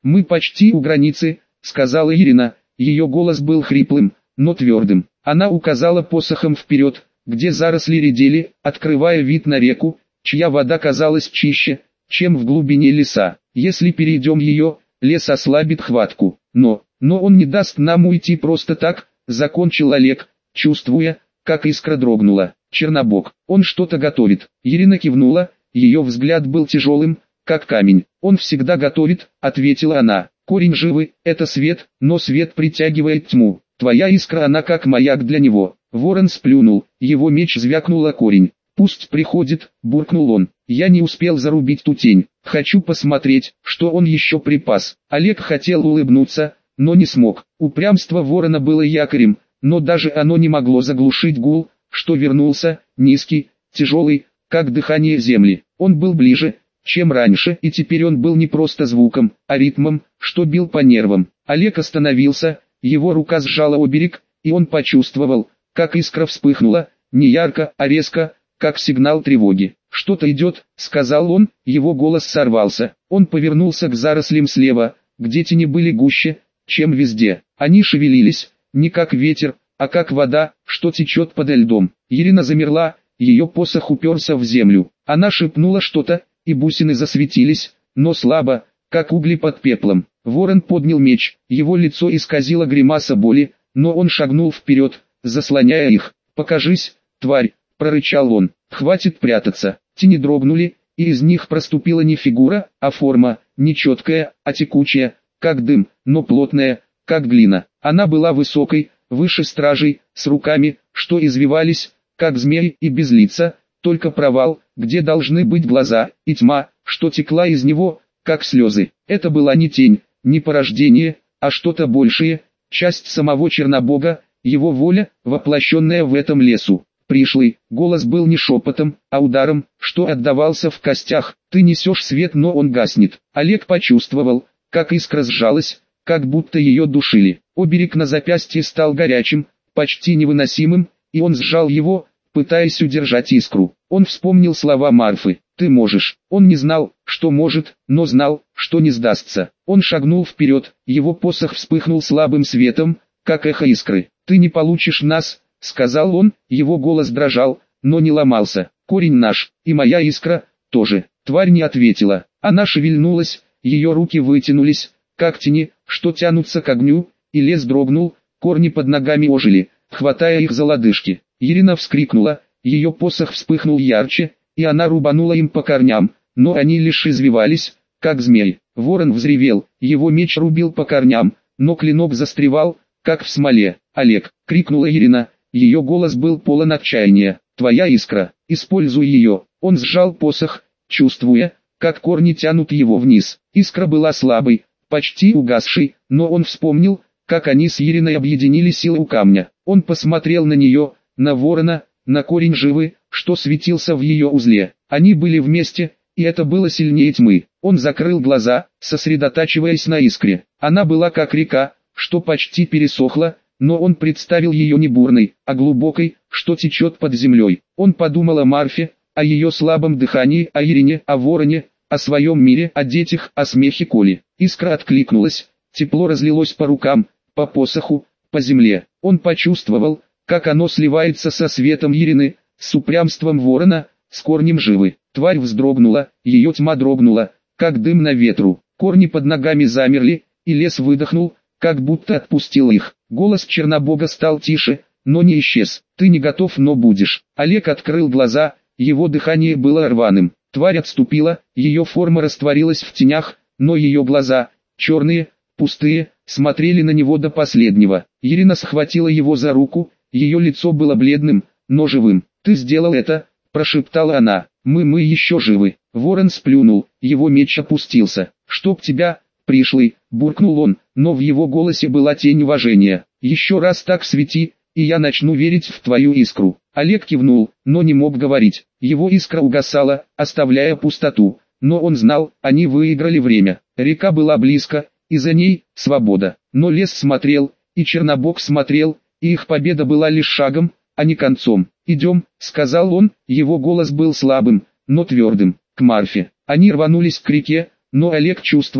«Мы почти у границы», — сказала Ирина. Ее голос был хриплым, но твердым. Она указала посохом вперед, где заросли редели, открывая вид на реку, чья вода казалась чище, чем в глубине леса. «Если перейдем ее, лес ослабит хватку. Но он не даст нам уйти просто так», — закончил Олег, чувствуя, как искра дрогнула. «Чернобог, он что-то готовит». Ирина кивнула, ее взгляд был тяжелым, как камень. «Он всегда готовит», — ответила она. «Корень живы, это свет, но свет притягивает тьму. Твоя искра, она как маяк для него». Ворон сплюнул, его меч звякнул о корень. «Пусть приходит», — буркнул он. «Я не успел зарубить ту тень. Хочу посмотреть, что он еще припас». Олег хотел улыбнуться, но не смог. Упрямство ворона было якорем, но даже оно не могло заглушить гул, что вернулся, низкий, тяжелый, как дыхание земли. Он был ближе, чем раньше, и теперь он был не просто звуком, а ритмом, что бил по нервам. Олег остановился, его рука сжала оберег, и он почувствовал, как искра вспыхнула, не ярко, а резко, как сигнал тревоги. «Что-то идет», — сказал он, его голос сорвался. Он повернулся к зарослям слева, где тени были гуще, чем везде. Они шевелились, не как ветер, а как вода, что течет подо льдом. Ирина замерла, ее посох уперся в землю. Она шепнула что-то, и бусины засветились, но слабо, как угли под пеплом. Ворон поднял меч, его лицо исказило гримаса боли, но он шагнул вперед, заслоняя их. «Покажись, тварь», — прорычал он. «Хватит прятаться». Тени дрогнули, и из них проступила не фигура, а форма, не четкая, а текучая, как дым, но плотная, как глина. Она была высокой, выше стражей, с руками, что извивались, как змеи, и без лица, только провал, где должны быть глаза, и тьма, что текла из него, как слезы. Это была не тень, не порождение, а что-то большее, часть самого Чернобога, его воля, воплощенная в этом лесу. Пришлый, голос был не шепотом, а ударом, что отдавался в костях. «Ты несешь свет, но он гаснет». Олег почувствовал, как искра сжалась, как будто ее душили. Оберег на запястье стал горячим, почти невыносимым, и он сжал его, пытаясь удержать искру. Он вспомнил слова Марфы: «Ты можешь». Он не знал, что может, но знал, что не сдастся. Он шагнул вперед, его посох вспыхнул слабым светом, как эхо искры. «Ты не получишь нас», — сказал он, его голос дрожал, но не ломался. «Корень наш, и моя искра, тоже». Тварь не ответила. Она шевельнулась, ее руки вытянулись, как тени, что тянутся к огню, и лес дрогнул, корни под ногами ожили, хватая их за лодыжки. Ирина вскрикнула, ее посох вспыхнул ярче, и она рубанула им по корням, но они лишь извивались, как змей. Ворон взревел, его меч рубил по корням, но клинок застревал, как в смоле. «Олег!» — крикнула Ирина, ее голос был полон отчаяния. «Твоя искра, используй ее». Он сжал посох, чувствуя, как корни тянут его вниз. Искра была слабой, почти угасшей, но он вспомнил, как они с Ириной объединили силы у камня. Он посмотрел на нее, на ворона, на корень живы, что светился в ее узле. Они были вместе, и это было сильнее тьмы. Он закрыл глаза, сосредотачиваясь на искре. Она была как река, что почти пересохла, но он представил ее не бурной, а глубокой, что течет под землей. Он подумал о Марфе, о ее слабом дыхании, о Ирине, о вороне, о своем мире, о детях, о смехе Коли. Искра откликнулась, тепло разлилось по рукам, по посоху, по земле. Он почувствовал, как оно сливается со светом Ирины, с упрямством ворона, с корнем живы. Тварь вздрогнула, ее тьма дрогнула, как дым на ветру. Корни под ногами замерли, и лес выдохнул, как будто отпустил их. Голос Чернобога стал тише, но не исчез. «Ты не готов, но будешь». Олег открыл глаза, его дыхание было рваным. Тварь отступила, ее форма растворилась в тенях, но ее глаза, черные, пустые, смотрели на него до последнего. Ирина схватила его за руку, ее лицо было бледным, но живым. «Ты сделал это», — прошептала она. Мы еще живы». Ворон сплюнул, его меч опустился. «Чтоб тебя, пришлый», — буркнул он, но в его голосе была тень уважения. «Еще раз так свети, и я начну верить в твою искру». Олег кивнул, но не мог говорить. Его искра угасала, оставляя пустоту, но он знал, они выиграли время. Река была близко, и за ней свобода. Но лес смотрел, и Чернобог смотрел, и их победа была лишь шагом, а не концом. «Идем», — сказал он, его голос был слабым, но твердым, — «к Марфе». Они рванулись к реке, но Олег чувствовал,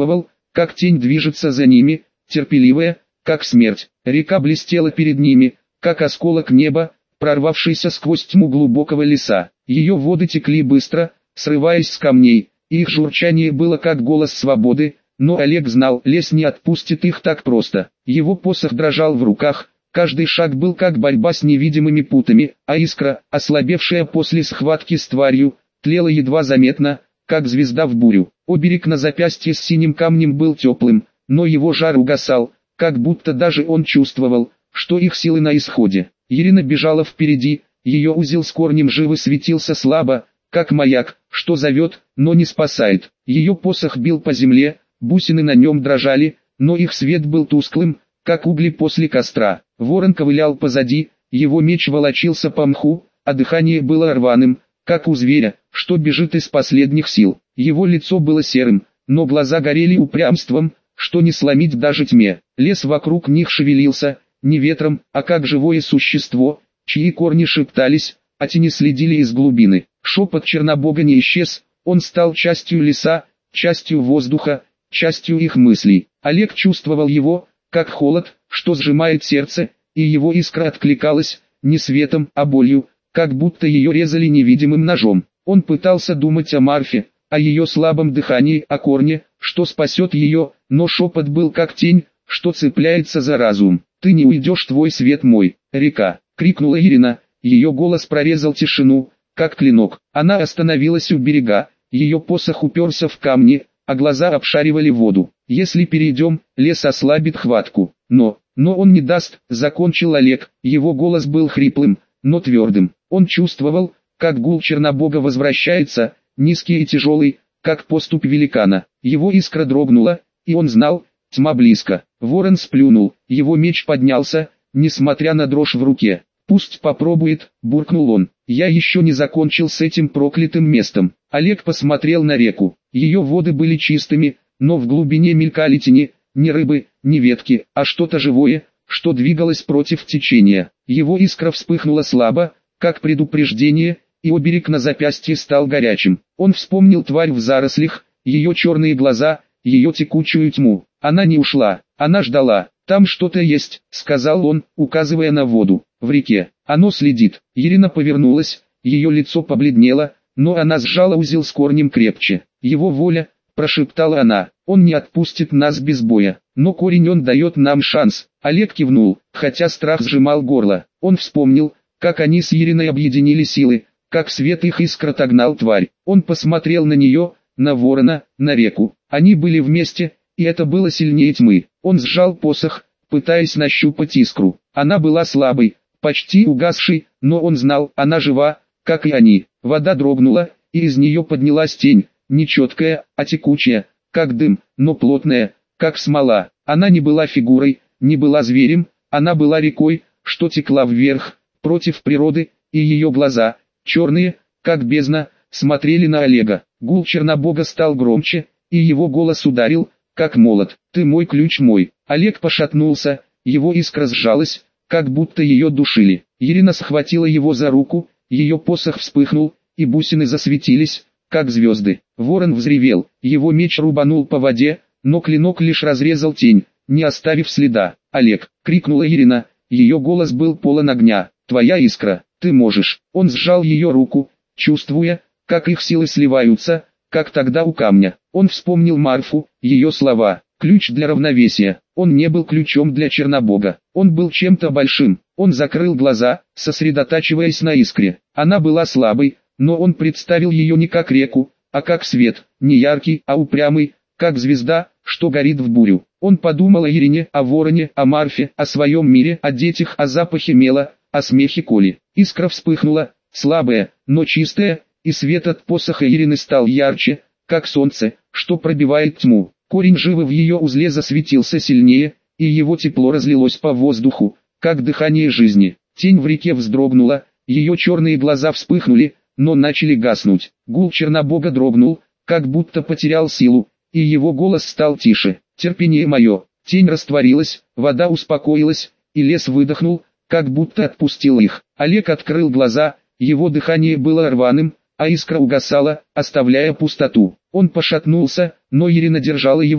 как тень движется за ними, терпеливая, как смерть. Река блестела перед ними, как осколок неба, прорвавшийся сквозь тьму глубокого леса. Ее воды текли быстро, срываясь с камней, их журчание было как голос свободы, но Олег знал, лес не отпустит их так просто. Его посох дрожал в руках, каждый шаг был как борьба с невидимыми путами, а искра, ослабевшая после схватки с тварью, тлела едва заметно, как звезда в бурю. Оберег на запястье с синим камнем был теплым, но его жар угасал, как будто даже он чувствовал, что их силы на исходе. Ирина бежала впереди, ее узел с корнем живы светился слабо, как маяк, что зовет, но не спасает. Ее посох бил по земле, бусины на нем дрожали, но их свет был тусклым, как угли после костра. Ворон ковылял позади, его меч волочился по мху, а дыхание было рваным, как у зверя, что бежит из последних сил. Его лицо было серым, но глаза горели упрямством, что не сломить даже тьме. Лес вокруг них шевелился, не ветром, а как живое существо, чьи корни шептались, а тени следили из глубины. Шепот Чернобога не исчез, он стал частью леса, частью воздуха, частью их мыслей. Олег чувствовал его, как холод, что сжимает сердце, и его искра откликалась, не светом, а болью, как будто ее резали невидимым ножом. Он пытался думать о Марфе, о ее слабом дыхании, о корне, что спасет ее, но шепот был как тень, что цепляется за разум. «Ты не уйдешь, твой свет мой, река!» — крикнула Ирина, ее голос прорезал тишину, как клинок. Она остановилась у берега, ее посох уперся в камни, а глаза обшаривали воду. «Если перейдем, лес ослабит хватку». Но он не даст», — закончил Олег, его голос был хриплым, но твердым. Он чувствовал, как гул Чернобога возвращается, низкий и тяжелый, как поступь великана. Его искра дрогнула, и он знал, тьма близко. Ворон сплюнул, его меч поднялся, несмотря на дрожь в руке. «Пусть попробует», — буркнул он. «Я еще не закончил с этим проклятым местом». Олег посмотрел на реку. Ее воды были чистыми, но в глубине мелькали тени, не рыбы, не ветки, а что-то живое, что двигалось против течения. Его искра вспыхнула слабо, как предупреждение, и оберег на запястье стал горячим. Он вспомнил тварь в зарослях, ее черные глаза, ее текучую тьму. Она не ушла, она ждала. «Там что-то есть», — сказал он, указывая на воду. «В реке. Оно следит». Ирина повернулась, ее лицо побледнело, но она сжала узел с корнем крепче. «Его воля», — прошептала она, — «он не отпустит нас без боя. Но корень он дает нам шанс». Олег кивнул, хотя страх сжимал горло. Он вспомнил, как они с Ириной объединили силы, как свет их искр отогнал тварь. Он посмотрел на нее, на ворона, на реку. Они были вместе, и это было сильнее тьмы. Он сжал посох, пытаясь нащупать искру. Она была слабой, почти угасшей, но он знал, она жива, как и они. Вода дрогнула, и из нее поднялась тень, нечеткая, а текучая, как дым, но плотная, как смола. Она не была фигурой, не была зверем, она была рекой, что текла вверх, против природы, и ее глаза, черные, как бездна, смотрели на Олега. Гул Чернобога стал громче, и его голос ударил, как молот. «Ты мой ключ мой». Олег пошатнулся, его искра сжалась, как будто ее душили. Ирина схватила его за руку, ее посох вспыхнул, и бусины засветились, как звезды. Ворон взревел, его меч рубанул по воде, но клинок лишь разрезал тень, не оставив следа. «Олег!» — крикнула Ирина, ее голос был полон огня. «Твоя искра, ты можешь». Он сжал ее руку, чувствуя, как их силы сливаются, как тогда у камня. Он вспомнил Марфу, ее слова, ключ для равновесия. Он не был ключом для Чернобога, он был чем-то большим. Он закрыл глаза, сосредотачиваясь на искре. Она была слабой, но он представил ее не как реку, а как свет, не яркий, а упрямый, как звезда, что горит в бурю. Он подумал о Ирине, о вороне, о Марфе, о своем мире, о детях, о запахе мела, о смехе Коли. Искра вспыхнула, слабая, но чистая, и свет от посоха Ирины стал ярче, как солнце, что пробивает тьму. Корень живы в ее узле засветился сильнее, и его тепло разлилось по воздуху, как дыхание жизни. Тень в реке вздрогнула, ее черные глаза вспыхнули, но начали гаснуть. Гул Чернобога дрогнул, как будто потерял силу, и его голос стал тише. «Терпение мое». Тень растворилась, вода успокоилась, и лес выдохнул, как будто отпустил их. Олег открыл глаза, его дыхание было рваным, а искра угасала, оставляя пустоту. Он пошатнулся, но Ирина держала его,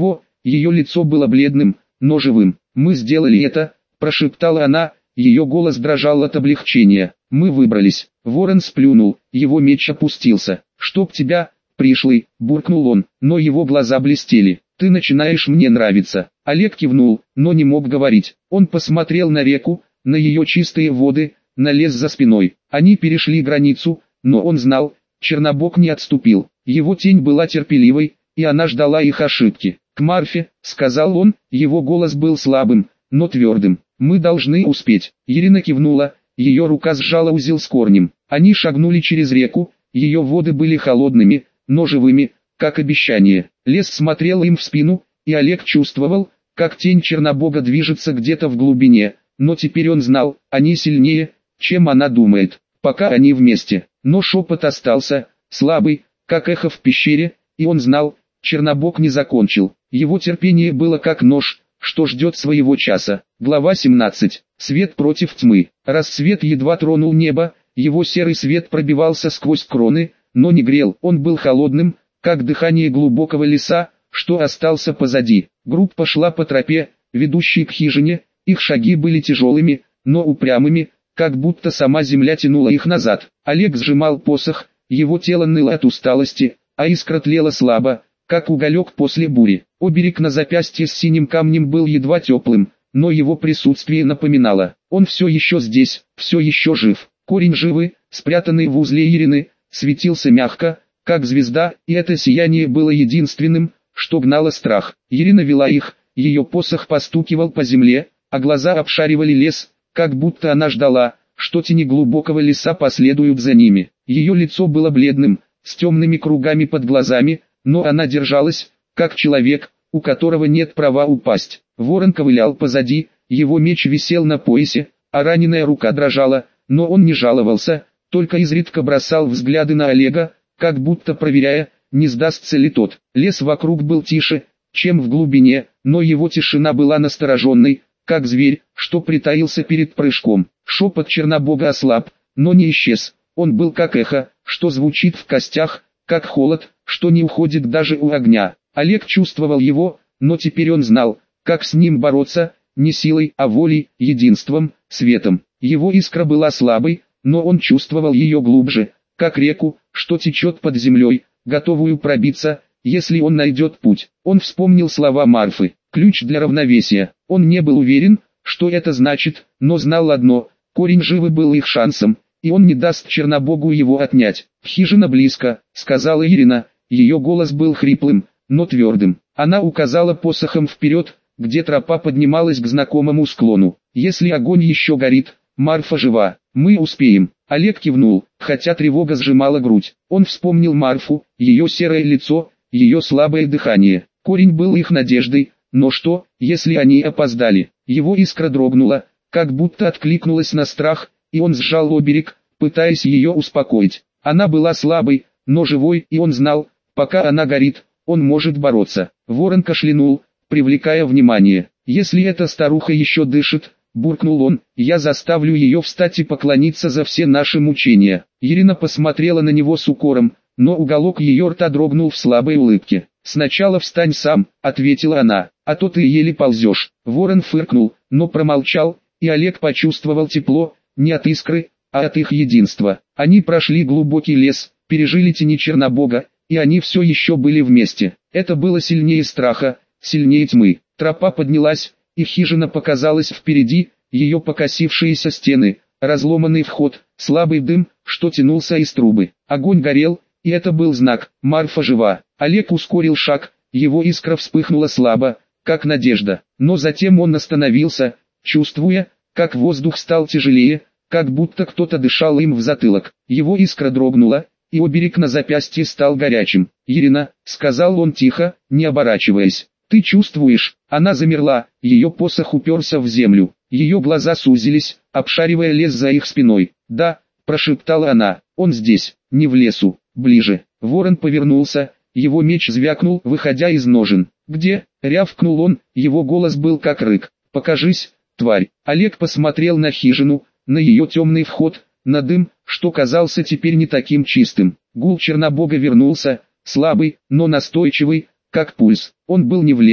Ее лицо было бледным, но живым. «Мы сделали это», – прошептала она, ее голос дрожал от облегчения. «Мы выбрались». Ворон сплюнул, его меч опустился. «Чтоб тебя, пришлый», – буркнул он, но его глаза блестели. «Ты начинаешь мне нравиться». Олег кивнул, но не мог говорить. Он посмотрел на реку, на ее чистые воды, на лес за спиной. Они перешли границу, но он знал, Чернобог не отступил. Его тень была терпеливой, и она ждала их ошибки. «К Марфе», — сказал он, его голос был слабым, но твердым. «Мы должны успеть». Ирина кивнула, ее рука сжала узел с корнем. Они шагнули через реку, ее воды были холодными, но живыми, как обещание. Лес смотрел им в спину, и Олег чувствовал, как тень Чернобога движется где-то в глубине, но теперь он знал, они сильнее, чем она думает. Пока они вместе, но шепот остался, слабый, как эхо в пещере, и он знал, Чернобог не закончил. Его терпение было как нож, что ждет своего часа. Глава 17. Свет против тьмы. Рассвет едва тронул небо, его серый свет пробивался сквозь кроны, но не грел. Он был холодным, как дыхание глубокого леса, что остался позади. Группа шла по тропе, ведущей к хижине, их шаги были тяжелыми, но упрямыми, как будто сама земля тянула их назад. Олег сжимал посох, его тело ныло от усталости, а искра тлела слабо, как уголек после бури. Оберег на запястье с синим камнем был едва теплым, но его присутствие напоминало: он все еще здесь, все еще жив. Корень живы, спрятанный в узле Ирины, светился мягко, как звезда, и это сияние было единственным, что гнало страх. Ирина вела их, ее посох постукивал по земле, а глаза обшаривали лес, как будто она ждала, что тени глубокого леса последуют за ними. Ее лицо было бледным, с темными кругами под глазами, но она держалась, как человек, у которого нет права упасть. Ворон ковылял позади, его меч висел на поясе, а раненая рука дрожала, но он не жаловался, только изредка бросал взгляды на Олега, как будто проверяя, не сдастся ли тот. Лес вокруг был тише, чем в глубине, но его тишина была настороженной, как зверь, что притаился перед прыжком. Шепот Чернобога ослаб, но не исчез. Он был как эхо, что звучит в костях, как холод, что не уходит даже у огня. Олег чувствовал его, но теперь он знал, как с ним бороться, не силой, а волей, единством, светом. Его искра была слабой, но он чувствовал ее глубже, как реку, что течет под землей, готовую пробиться, если он найдет путь. Он вспомнил слова Марфы: «Ключ для равновесия». Он не был уверен, что это значит, но знал одно: корень живы был их шансом, и он не даст Чернобогу его отнять. «Хижина близко», — сказала Ирина, ее голос был хриплым, но твердым. Она указала посохом вперед, где тропа поднималась к знакомому склону. «Если огонь еще горит, Марфа жива, мы успеем». Олег кивнул, хотя тревога сжимала грудь. Он вспомнил Марфу, ее серое лицо, ее слабое дыхание. Корень был их надеждой, но что, если они опоздали? Его искра дрогнула, как будто откликнулась на страх, и он сжал оберег, пытаясь ее успокоить. Она была слабой, но живой, и он знал, пока она горит, он может бороться. Ворон кашлянул, привлекая внимание. «Если эта старуха еще дышит», — буркнул он, — «я заставлю ее встать и поклониться за все наши мучения». Ирина посмотрела на него с укором, но уголок ее рта дрогнул в слабой улыбке. «Сначала встань сам», — ответила она, — «а то ты еле ползешь». Ворон фыркнул, но промолчал, и Олег почувствовал тепло, не от искры, а от их единства. Они прошли глубокий лес, пережили тени Чернобога, и они все еще были вместе. Это было сильнее страха, сильнее тьмы. Тропа поднялась, и хижина показалась впереди, ее покосившиеся стены, разломанный вход, слабый дым, что тянулся из трубы. Огонь горел, и это был знак: Марфа жива. Олег ускорил шаг, его искра вспыхнула слабо, как надежда. Но затем он остановился, чувствуя, как воздух стал тяжелее, как будто кто-то дышал им в затылок. Его искра дрогнула, и оберег на запястье стал горячим. «Ирина», — сказал он тихо, не оборачиваясь, — «ты чувствуешь?» Она замерла, ее посох уперся в землю, ее глаза сузились, обшаривая лес за их спиной. «Да», — прошептала она, — «он здесь, не в лесу, ближе». Ворон повернулся, его меч звякнул, выходя из ножен. «Где?» — рявкнул он, его голос был как рык. «Покажись, тварь». Олег посмотрел на хижину, на ее темный вход, на дым, что казался теперь не таким чистым. Гул Чернобога вернулся, слабый, но настойчивый, как пульс. Он был не в лесу,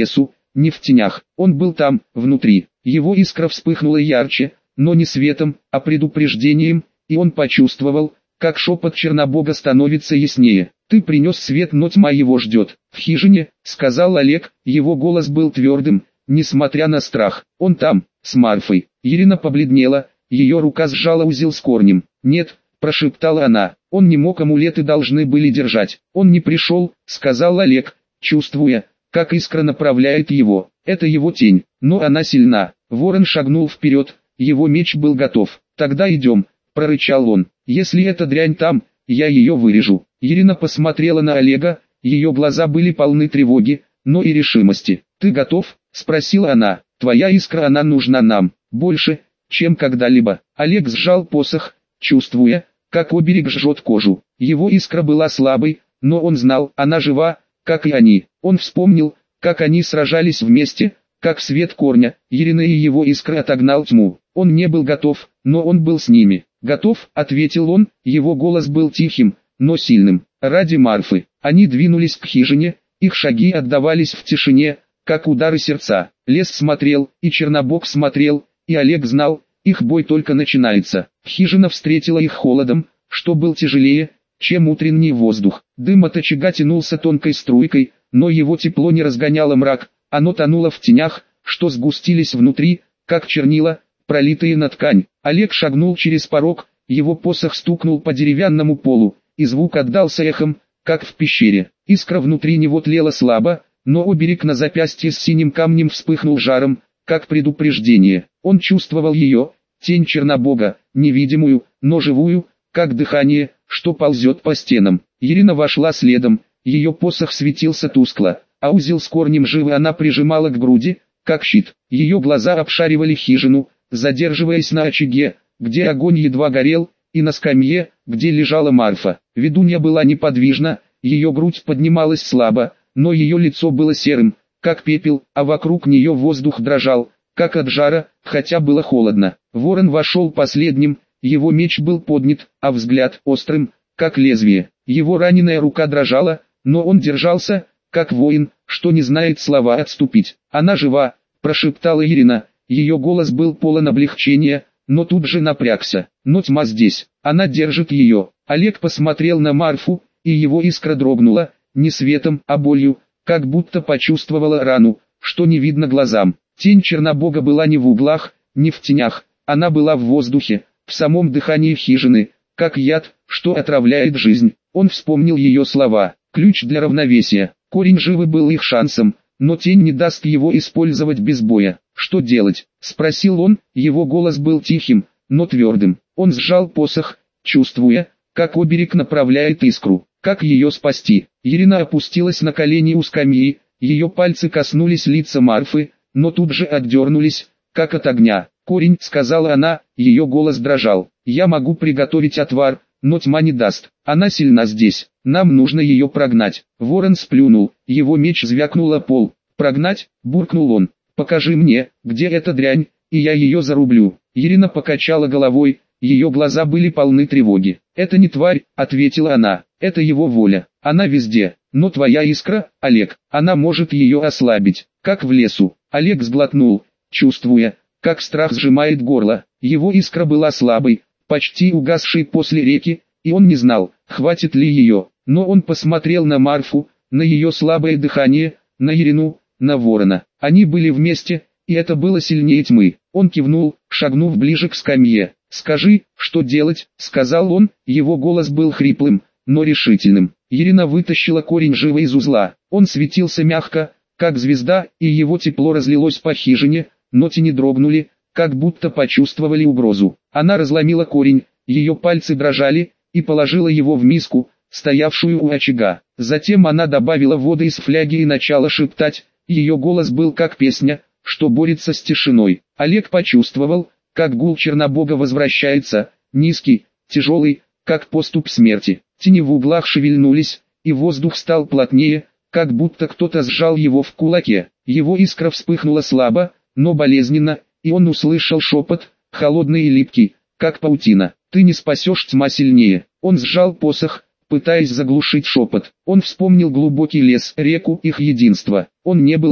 не в тенях. Он был там, внутри. Его искра вспыхнула ярче, но не светом, а предупреждением, и он почувствовал, как шепот Чернобога становится яснее. «Ты принес свет, но тьма его ждет». «В хижине», — сказал Олег, его голос был твердым, несмотря на страх. «Он там, с Марфой». Ирина побледнела, ее рука сжала узел с корнем. «Нет», — прошептала она, — «он не мог, амулеты должны были держать». «Он не пришел», — сказал Олег, чувствуя, как искра направляет его. «Это его тень, но она сильна». Ворон шагнул вперед, его меч был готов. «Тогда идем», — прорычал он. «Если эта дрянь там, я ее вырежу». Ирина посмотрела на Олега, ее глаза были полны тревоги, но и решимости. «Ты готов?» — спросила она. «Твоя искра, она нужна нам, больше, чем когда-либо». Олег сжал посох, чувствуя, как оберег жжет кожу. Его искра была слабой, но он знал, она жива, как и они. Он вспомнил, как они сражались вместе, как свет корня, Ирина и его искры отогнал тьму. Он не был готов, но он был с ними. «Готов», — ответил он, его голос был тихим, но сильным. «Ради Марфы». Они двинулись к хижине, их шаги отдавались в тишине, как удары сердца. Лес смотрел, и Чернобог смотрел, и Олег знал, их бой только начинается. Хижина встретила их холодом, что был тяжелее, чем утренний воздух. Дым от очага тянулся тонкой струйкой, но его тепло не разгоняло мрак, оно тонуло в тенях, что сгустились внутри, как чернила, пролитые на ткань. Олег шагнул через порог, его посох стукнул по деревянному полу, и звук отдался эхом, как в пещере. Искра внутри него тлела слабо, но оберег на запястье с синим камнем вспыхнул жаром, как предупреждение. Он чувствовал ее, тень Чернобога, невидимую, но живую, как дыхание, что ползет по стенам. Ирина вошла следом, ее посох светился тускло, а узел с корнем живы она прижимала к груди, как щит. Ее глаза обшаривали хижину, задерживаясь на очаге, где огонь едва горел, и на скамье, где лежала Марфа. Ведунья была неподвижна, ее грудь поднималась слабо, но ее лицо было серым, как пепел, а вокруг нее воздух дрожал, как от жара, хотя было холодно. Ворон вошел последним, его меч был поднят, а взгляд острым, как лезвие. Его раненая рука дрожала, но он держался, как воин, что не знает слова «отступить». «Она жива», — прошептала Ирина, ее голос был полон облегчения, но тут же напрягся. «Но тьма здесь, она держит ее». Олег посмотрел на Марфу, и его искра дрогнула, не светом, а болью, как будто почувствовала рану, что не видно глазам. Тень Чернобога была не в углах, не в тенях, она была в воздухе, в самом дыхании хижины, как яд, что отравляет жизнь. Он вспомнил ее слова, ключ для равновесия. Корень живы был их шансом, но тень не даст его использовать без боя. «Что делать?» — спросил он, его голос был тихим, но твердым. Он сжал посох, чувствуя, как оберег направляет искру. Как ее спасти? Ирина опустилась на колени у скамьи, ее пальцы коснулись лица Марфы, но тут же отдернулись, как от огня. «Корень», — сказала она, ее голос дрожал. «Я могу приготовить отвар, но тьма не даст. Она сильна здесь. Нам нужно ее прогнать». Ворон сплюнул, его меч звякнул о пол. «Прогнать?» — буркнул он. «Покажи мне, где эта дрянь, и я ее зарублю». Ирина покачала головой, ее глаза были полны тревоги. «Это не тварь», — ответила она, — «это его воля. Она везде, но твоя искра, Олег, она может ее ослабить, как в лесу». Олег сглотнул, чувствуя, как страх сжимает горло. Его искра была слабой, почти угасшей после реки, и он не знал, хватит ли ее. Но он посмотрел на Марфу, на ее слабое дыхание, на Ирину, на Ворона. Они были вместе, и это было сильнее тьмы. Он кивнул, шагнув ближе к скамье. «Скажи, что делать», — сказал он, его голос был хриплым, но решительным. Ирина вытащила корень живо из узла. Он светился мягко, как звезда, и его тепло разлилось по хижине, но тени дрогнули, как будто почувствовали угрозу. Она разломила корень, ее пальцы дрожали, и положила его в миску, стоявшую у очага. Затем она добавила воды из фляги и начала шептать, ее голос был как песня, что борется с тишиной. Олег почувствовал, как гул Чернобога возвращается, низкий, тяжелый, как поступь смерти. Тени в углах шевельнулись, и воздух стал плотнее, как будто кто-то сжал его в кулаке. Его искра вспыхнула слабо, но болезненно, и он услышал шепот, холодный и липкий, как паутина. «Ты не спасешь, тьма сильнее». Он сжал посох, пытаясь заглушить шепот. Он вспомнил глубокий лес, реку, их единство. Он не был один.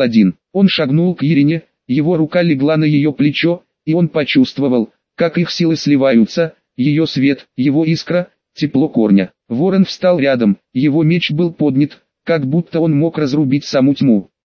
Он шагнул к Ирине, его рука легла на ее плечо, и он почувствовал, как их силы сливаются, ее свет, его искра, тепло корня. Ворон встал рядом, его меч был поднят, как будто он мог разрубить саму тьму.